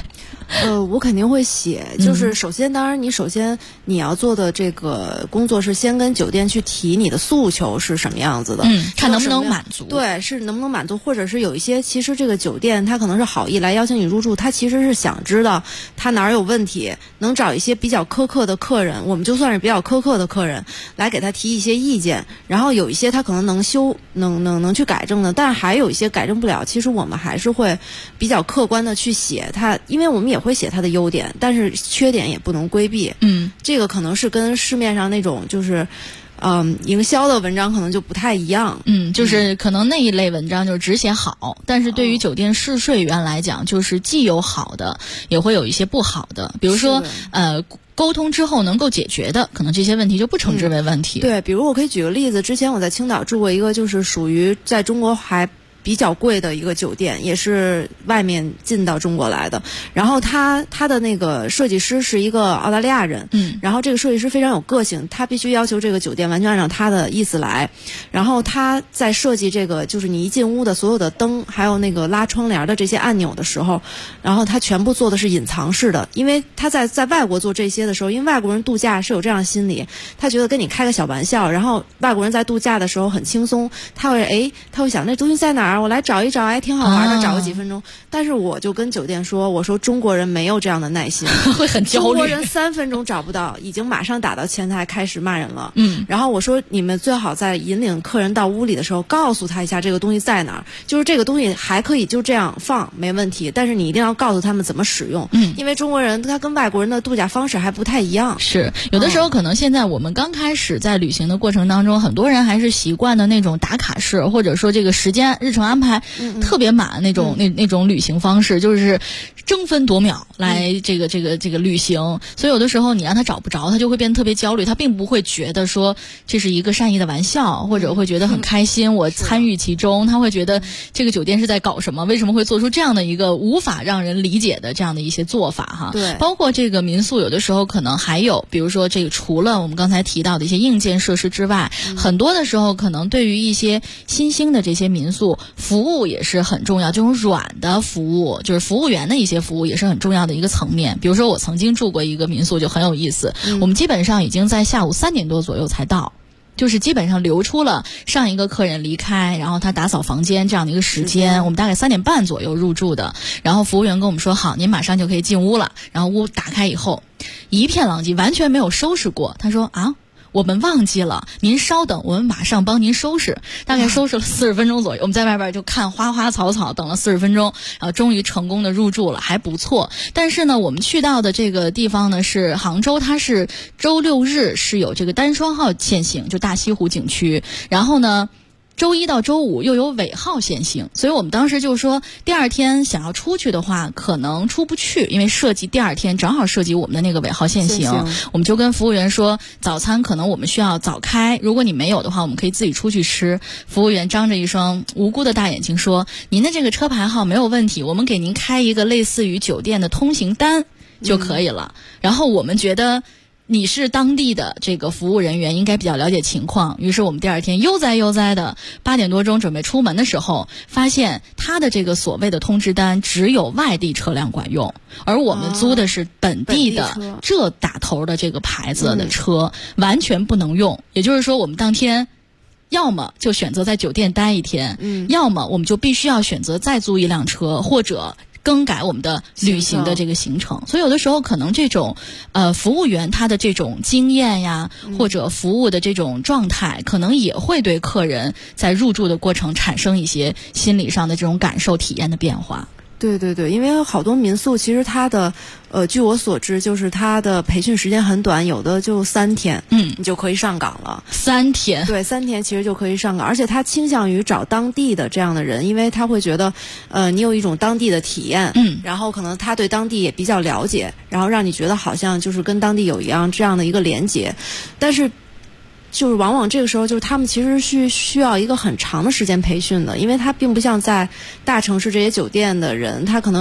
我肯定会写，就是首先，当然首先你要做的这个工作是先跟酒店去提你的诉求是什么样子的， 看能不能满足。 对，是能不能满足，或者是有一些其实这个酒店它可能是好意来邀请你入住，它其实是想知道它哪儿有问题，能找一些比较苛刻的客人，我们就算是比较苛刻的客人来给他提一些意见，然后有一些他可能能修能去改正的，但是还有一些改正不了，其实我们还是会比较客观的去写它，因为我们也会写它的优点，但是缺点也不能规避。这个可能是跟市面上那种就是营销的文章可能就不太一样。 就是可能那一类文章就是只写好，但是对于酒店试睡员来讲，就是既有好的，也会有一些不好的，比如说沟通之后能够解决的，可能这些问题就不称之为问题。 对，比如我可以举个例子，之前我在青岛住过一个就是属于在中国还比较贵的一个酒店，也是外面进到中国来的。然后他的那个设计师是一个澳大利亚人，然后这个设计师非常有个性，他必须要求这个酒店完全按照他的意思来。然后他在设计这个就是你一进屋的所有的灯，还有那个拉窗帘的这些按钮的时候，然后他全部做的是隐藏式的，因为他在外国做这些的时候，因为外国人度假是有这样的心理，他觉得跟你开个小玩笑，然后外国人在度假的时候很轻松，他会想那东西在哪儿，我来找一找，挺好玩的，找个几分钟。但是我就跟酒店说，我说中国人没有这样的耐心， 会很焦虑。 中国人3分钟找不到，已经马上打到前台开始骂人了。然后我说你们最好在引领客人到屋里的时候，告诉他一下这个东西在哪儿，就是这个东西还可以就这样放没问题，但是你一定要告诉他们怎么使用。因为中国人他跟外国人的度假方式还不太一样。 是有的时候可能现在我们刚开始在旅行的过程当中，很多人还是习惯的那种打卡式，或者说这个时间日程安排特别满那种那种旅行方式，就是争分夺秒来这个旅行。所以有的时候你让他找不着，他就会变得特别焦虑，他并不会觉得说这是一个善意的玩笑，或者会觉得很开心我参与其中，他会觉得这个酒店是在搞什么，为什么会做出这样的一个无法让人理解的这样的一些做法哈。 对， 包括这个民宿有的时候可能还有比如说这个除了我们刚才提到的一些硬件设施之外，很多的时候可能对于一些新兴的这些民宿，服务也是很重要，这种软的服务就是服务员的一些服务也是很重要的一个层面。比如说我曾经住过一个民宿就很有意思，我们基本上已经在下午3点多左右才到，就是基本上留出了上一个客人离开，然后他打扫房间这样的一个时间，我们大概3点半左右入住的。然后服务员跟我们说好，您马上就可以进屋了。然后屋打开以后一片狼藉，完全没有收拾过。他说我们忘记了，您稍等，我们马上帮您收拾。大概收拾了40分钟左右，我们在外边就看花花草草，等了40分钟，然后终于成功的入住了，还不错。但是呢，我们去到的这个地方呢是杭州，它是周6日是有这个单双号限行，就大西湖景区，然后呢周1到周5又有尾号限行，所以我们当时就说第二天想要出去的话可能出不去，因为涉及第二天正好涉及我们的那个尾号限行。我们就跟服务员说早餐可能我们需要早开，如果你没有的话我们可以自己出去吃。服务员张着一双无辜的大眼睛说您的这个车牌号没有问题，我们给您开一个类似于酒店的通行单就可以了。然后我们觉得你是当地的这个服务人员，应该比较了解情况，于是我们第二天悠哉的8点多钟准备出门的时候，发现他的这个所谓的通知单只有外地车辆管用，而我们租的是本地的这打头的这个牌子的车，完全不能用。也就是说我们当天要么就选择在酒店待一天，要么我们就必须要选择再租一辆车，或者更改我们的旅行的这个行程。所以有的时候可能这种服务员他的这种经验呀，或者服务的这种状态，可能也会对客人在入住的过程产生一些心理上的这种感受体验的变化。 对对对，因为好多民宿其实它的据我所知就是它的培训时间很短，有的就3天，你就可以上岗了。 3天？ 对，3天其实就可以上岗，而且他倾向于找当地的这样的人，因为他会觉得你有一种当地的体验，然后可能他对当地也比较了解，然后让你觉得好像就是跟当地有这样的一个连结。但是就是往往这个时候就是他们其实是需要一个很长的时间培训的，因为他并不像在大城市这些酒店的人，他可能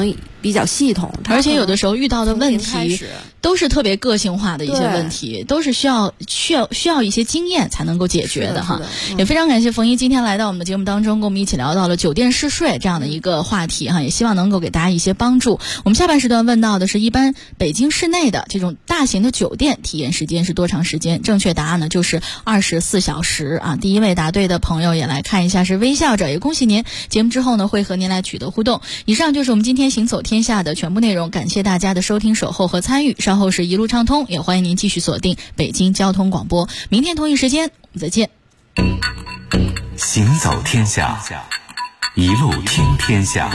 比较系统， 而且有的时候遇到的问题都是特别个性化的一些问题，都是需要一些经验才能够解决的哈。也非常感谢冯一今天来到我们的节目当中，跟我们一起聊到了酒店试睡这样的一个话题哈，也希望能够给大家一些帮助。我们下半时段问到的是一般北京市内的这种大型的酒店体验时间是多长时间？正确答案呢就是24小时啊。第一位答对的朋友也来看一下是微笑着，也恭喜您。节目之后呢会和您来取得互动。以上就是我们今天行走天下的全部内容，感谢大家的收听、守候和参与。稍后是一路畅通，也欢迎您继续锁定北京交通广播。明天同一时间我们再见。 行走天下，一路听天下。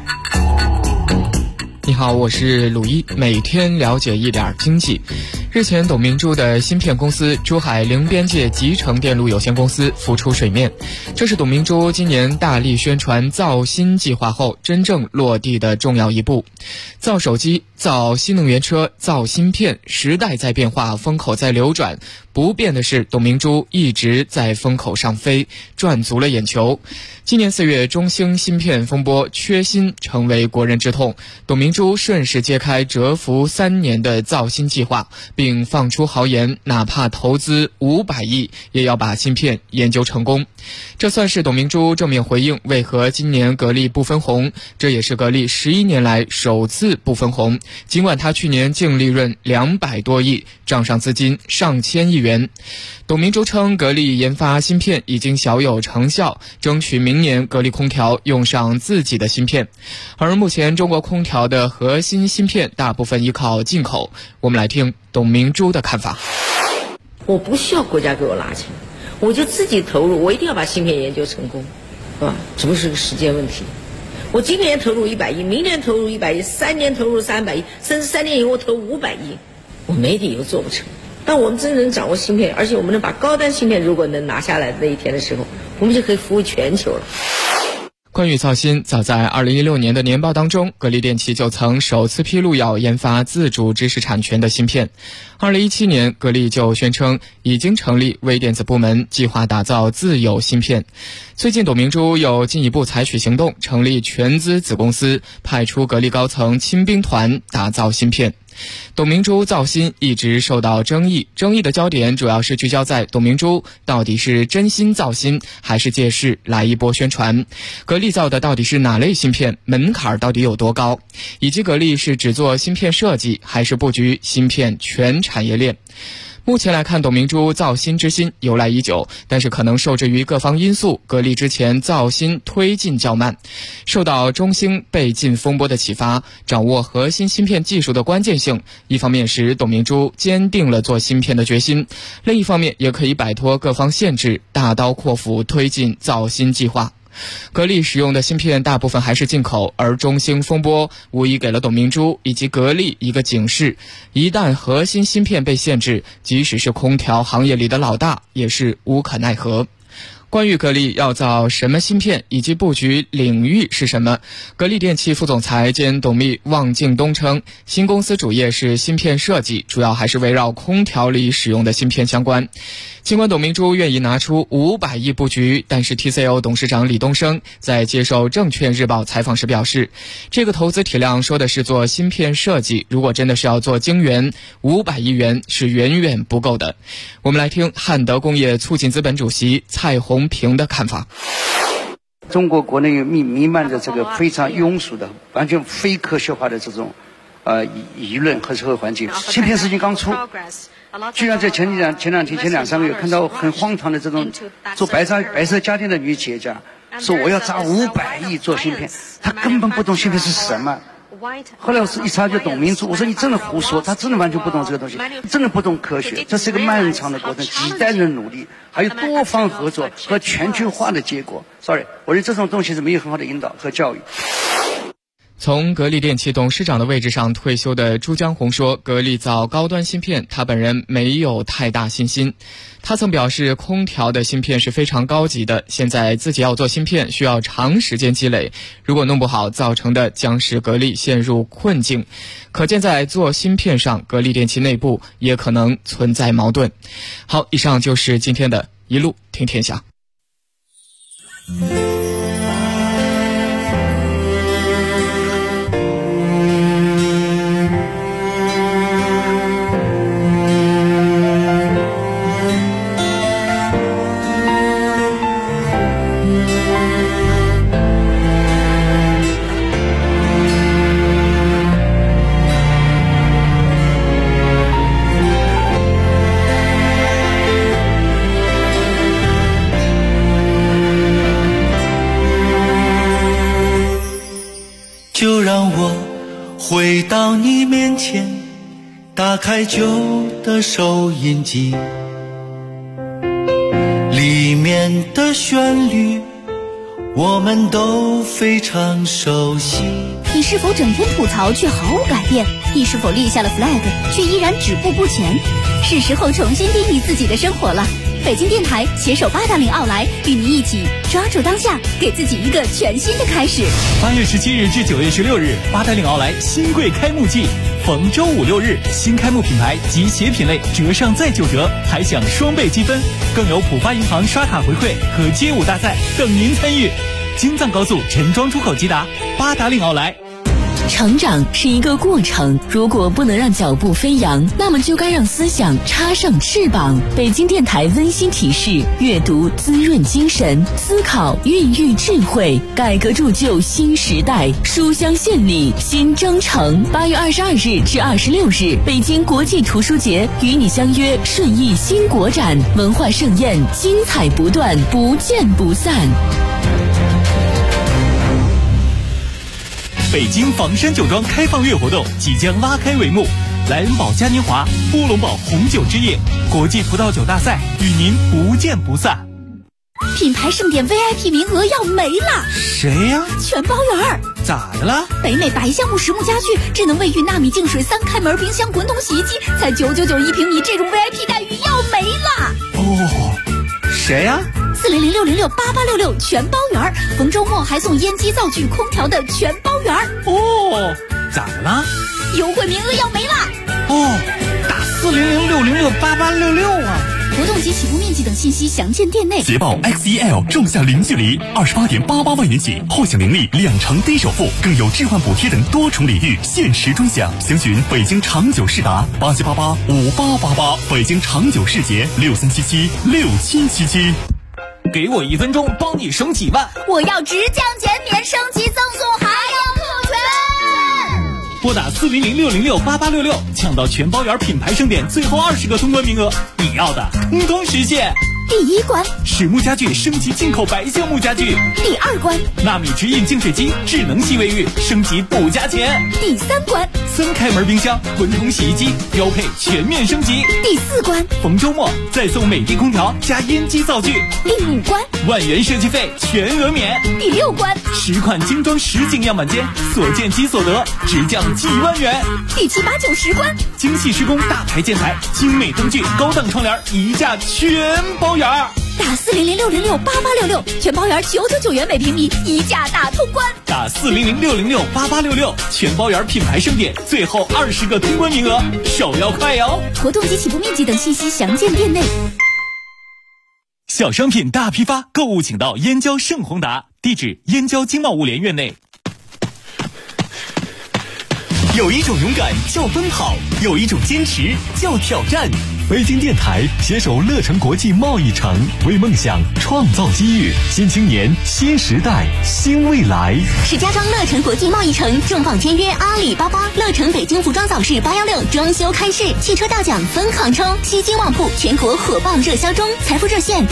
你好，我是鲁一，每天了解一点经济。日前，董明珠的芯片公司珠海零边界集成电路有限公司浮出水面，这是董明珠今年大力宣传造芯计划后真正落地的重要一步。造手机、造新能源车、造芯片，时代在变化，风口在流转。不变的是，董明珠一直在风口上飞，赚足了眼球。今年4月，中兴芯片风波，缺芯成为国人之痛。董明珠顺势揭开蛰伏3年的造芯计划，并放出豪言，哪怕投资500亿，也要把芯片研究成功。这算是董明珠正面回应为何今年格力不分红，这也是格力11年来首次不分红。尽管他去年净利润200多亿，账上资金上千亿元。董明珠称，格力研发芯片已经小有成效，争取明年格力空调用上自己的芯片。而目前中国空调的核心芯片大部分依靠进口。我们来听董明珠的看法。 我不需要国家给我拿钱，我就自己投入，我一定要把芯片研究成功，是吧？只不过是个时间问题。我今年投入100亿，明年投入100亿，3年投入300亿，甚至3年以后投500亿，我没理由做不成。但我们真正掌握芯片，而且我们能把高端芯片如果能拿下来的那一天的时候，我们就可以服务全球了。 关于造芯，早在2016年的年报当中，格力电器就曾首次披露要研发自主知识产权的芯片。2017年，格力就宣称已经成立微电子部门，计划打造自有芯片。最近，董明珠又进一步采取行动，成立全资子公司，派出格力高层亲兵团打造芯片。董明珠造芯一直受到争议的焦点主要是聚焦在董明珠到底是真心造芯，还是借势来一波宣传。格力造的到底是哪类芯片，门槛到底有多高，以及格力是只做芯片设计，还是布局芯片全产业链。目前来看，董明珠造芯之心由来已久，但是可能受制于各方因素，格力之前造芯推进较慢。受到中兴被禁风波的启发，掌握核心芯片技术的关键性，一方面使董明珠坚定了做芯片的决心，另一方面也可以摆脱各方限制，大刀阔斧推进造芯计划。格力使用的芯片大部分还是进口，而中兴风波无疑给了董明珠以及格力一个警示，一旦核心芯片被限制，即使是空调行业里的老大也是无可奈何。关于格力要造什么芯片以及布局领域是什么，格力电器副总裁兼董秘汪敬东称，新公司主业是芯片设计，主要还是围绕空调里使用的芯片相关。尽管董明珠愿意拿出500亿布局，但是 TCL 董事长李东生在接受证券日报采访时表示，这个投资体量说的是做芯片设计，如果真的是要做晶圆，500亿元是远远不够的。我们来听汉德工业促进资本主席蔡宏平的看法。 中国国内弥漫着这个非常庸俗的、完全非科学化的这种舆论和社会环境。芯片事情刚出，居然在前两天、前2-3个月看到很荒唐的这种做白色家电的女企业家说我要砸500亿做芯片，她根本不懂芯片是什么。后来我是一查就董明珠，我说你真的胡说，他真的完全不懂这个东西，真的不懂科学，这是一个漫长的过程，几代人努力，还有多方合作和全球化的结果。Sorry， 我认为这种东西是没有很好的引导和教育。 从格力电器董事长的位置上退休的朱江红说，格力造高端芯片，他本人没有太大信心。他曾表示，空调的芯片是非常高级的，现在自己要做芯片需要长时间积累，如果弄不好，造成的将使格力陷入困境。可见在做芯片上，格力电器内部也可能存在矛盾。好，以上就是今天的一路听天下。 你面前，打开旧的收音机，里面的旋律我们都非常熟悉。 你是否整天吐槽却毫无改变？你是否立下了 flag 却依然止步不前？是时候重新定义自己的生活了。北京电台携手880奥莱，与您一起抓住当下，给自己一个全新的开始。 8月17日至9月16日，880奥莱新贵开幕季，逢周5、6日，新开幕品牌及鞋品类折上再9折，还享双倍积分，更有浦发银行刷卡回馈和街舞大赛等您参与。京藏高速陈庄出口吉达，880奥莱。 成长是一个过程，如果不能让脚步飞扬，那么就该让思想插上翅膀。北京电台温馨提示：阅读滋润精神，思考孕育智慧，改革铸就新时代。书香献礼新征程，8月22日至26日，北京国际图书节与你相约顺义新国展，文化盛宴精彩不断，不见不散。 北京房山酒庄开放月活动即将拉开帷幕，莱恩堡嘉年华、波龙堡红酒之夜、国际葡萄酒大赛与您不见不散。 品牌盛典 VIP 名额要没了。 谁呀？ 全包圆。 咋的了？ 北美白橡木实木家具、智能卫浴、纳米净水、3开门冰箱、滚筒洗衣机，才999一平米，这种 VIP 待遇要没了。 哦，谁呀 ？400-606-8866全包圆，逢周末还送烟机、灶具、空调的全包圆。 哦，咋的了？ 优惠名额要没了。 哦，打400-606-8866啊！ 活动及起步面积等信息详见店内。 捷豹 XEL 仲夏零距离28.88万元起，后享零利2成低首付，更有置换补贴等多重礼遇，限时专享。详询北京长久世达87885888，北京长久世捷63776777。 给我1分钟，帮你省几万。 我要直降减免，升级赠送还有特权。 拨打400-606-8866，抢到全包圆品牌盛典最后20个通关名额，你要的通通实现。 第1关， 实木家具升级进口白橡木家具。 第2关， 纳米直饮净水机、智能洗卫浴升级不加钱。 第3关 ，3开门冰箱、滚筒洗衣机标配全面升级。 第4关， 逢周末再送美的空调加烟机灶具。 第5关， 万元设计费全额免。 第6关 ，10款精装实景样板间，所见即所得，直降几万元。 第7、8、9、10关， 精细施工大牌建材、精美灯具、高档窗帘一价全包圆。 打400-606-8866，全包圆999元每平米，一价大通关。 打400-606-8866，全包圆品牌盛典最后20个通关名额，手要快哟！ 活动及起步面积等信息详见店内。 小商品大批发，购物请到燕郊盛宏达，地址燕郊经贸物联院内。 有一种勇敢叫奔跑，有一种坚持叫挑战。北京电台携手乐城国际贸易城，为梦想创造机遇，新青年、新时代、新未来。 石家庄乐城国际贸易城重磅签约阿里巴巴，乐城北京服装早市816装修开市，汽车大奖疯狂抽，西京旺铺全国火爆热销中，财富热线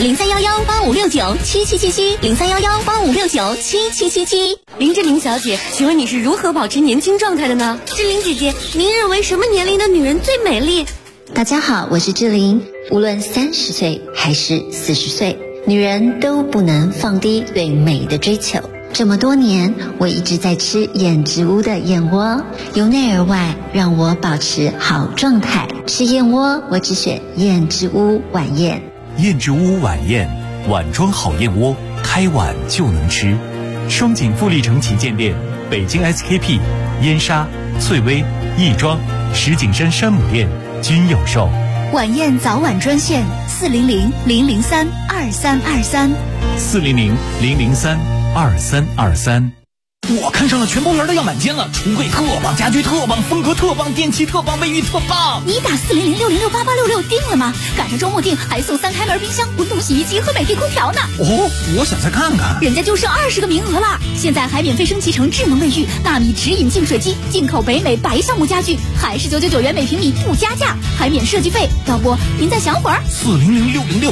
031185697777，031185697777。 林志玲小姐，请问你是如何保持年轻状态的呢？ 志玲姐姐，您认为什么年龄的女人最美丽？大家好，我是志玲。无论30岁还是40岁，女人都不能放低对美的追求。这么多年，我一直在吃燕之屋的燕窝，由内而外让我保持好状态。吃燕窝，我只选燕之屋晚宴。 燕之屋晚宴，碗装好燕窝，开碗就能吃。双井富力城旗舰店、北京 SKP、燕莎、翠微、亦庄、石景山山姆店均有售。 晚宴早晚专线400-003-2323。 400-003-2323。我看上了全包圆的样板间了，橱柜特棒，家居特棒，风格特棒，电器特棒，卫浴特棒。 你打400-606-8866定了吗？赶上周末定还送3开门冰箱、滚筒洗衣机和美的空调呢。 哦，我想再看看。 人家就剩20个名额了，现在还免费升级成智能卫浴、纳米直饮净水机，进口北美白橡木家具，还是999元每平米不加价，还免设计费。要不您再想会儿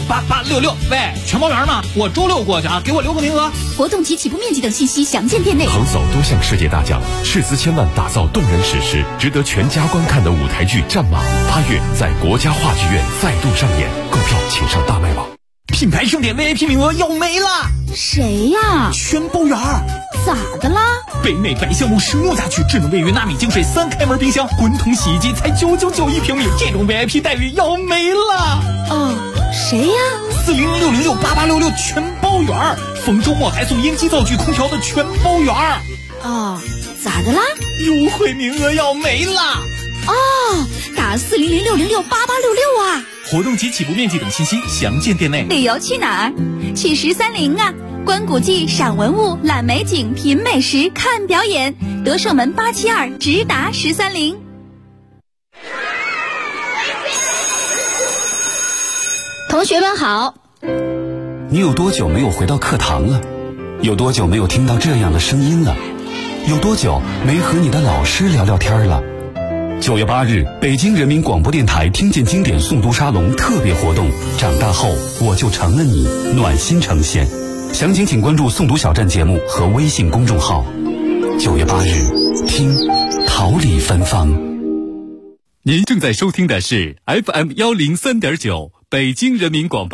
？400-606-8866。喂，全包圆吗？我周6过去啊，给我留个名额。 活动及起步面积等信息详见店内。 横扫多项世界大奖，斥资千万打造动人史诗，值得全家观看的舞台剧《战马》8月在国家话剧院再度上演。购票请上大麦网。 品牌盛典 VIP 名额要没了！ 谁呀？ 全包圆儿。 咋的啦？ 北美白橡木16家具智能卫浴纳米净水3开门冰箱，滚筒洗衣机才999一平米，这种 VIP 待遇要没了！ 谁呀 ？4006068866全包圆儿，逢周末还送烟机、灶具、空调的全包圆儿。 咋的啦？ 优惠名额要没了！ 打4006068866啊！ 活动及起步面积等信息详见店内。 旅游去哪儿？去1030啊！观古迹、赏文物、览美景、品美食、看表演。德胜门872，直达1030。 同学们好。 你有多久没有回到课堂了？有多久没有听到这样的声音了？有多久没和你的老师聊聊天了？9月8日，北京人民广播电台听见经典诵读沙龙特别活动，长大后我就成了你，暖心呈现。详情请关注诵读小站节目和微信公众号。9月8日，听桃李芬芳。 您正在收听的是 FM103.9北京人民广播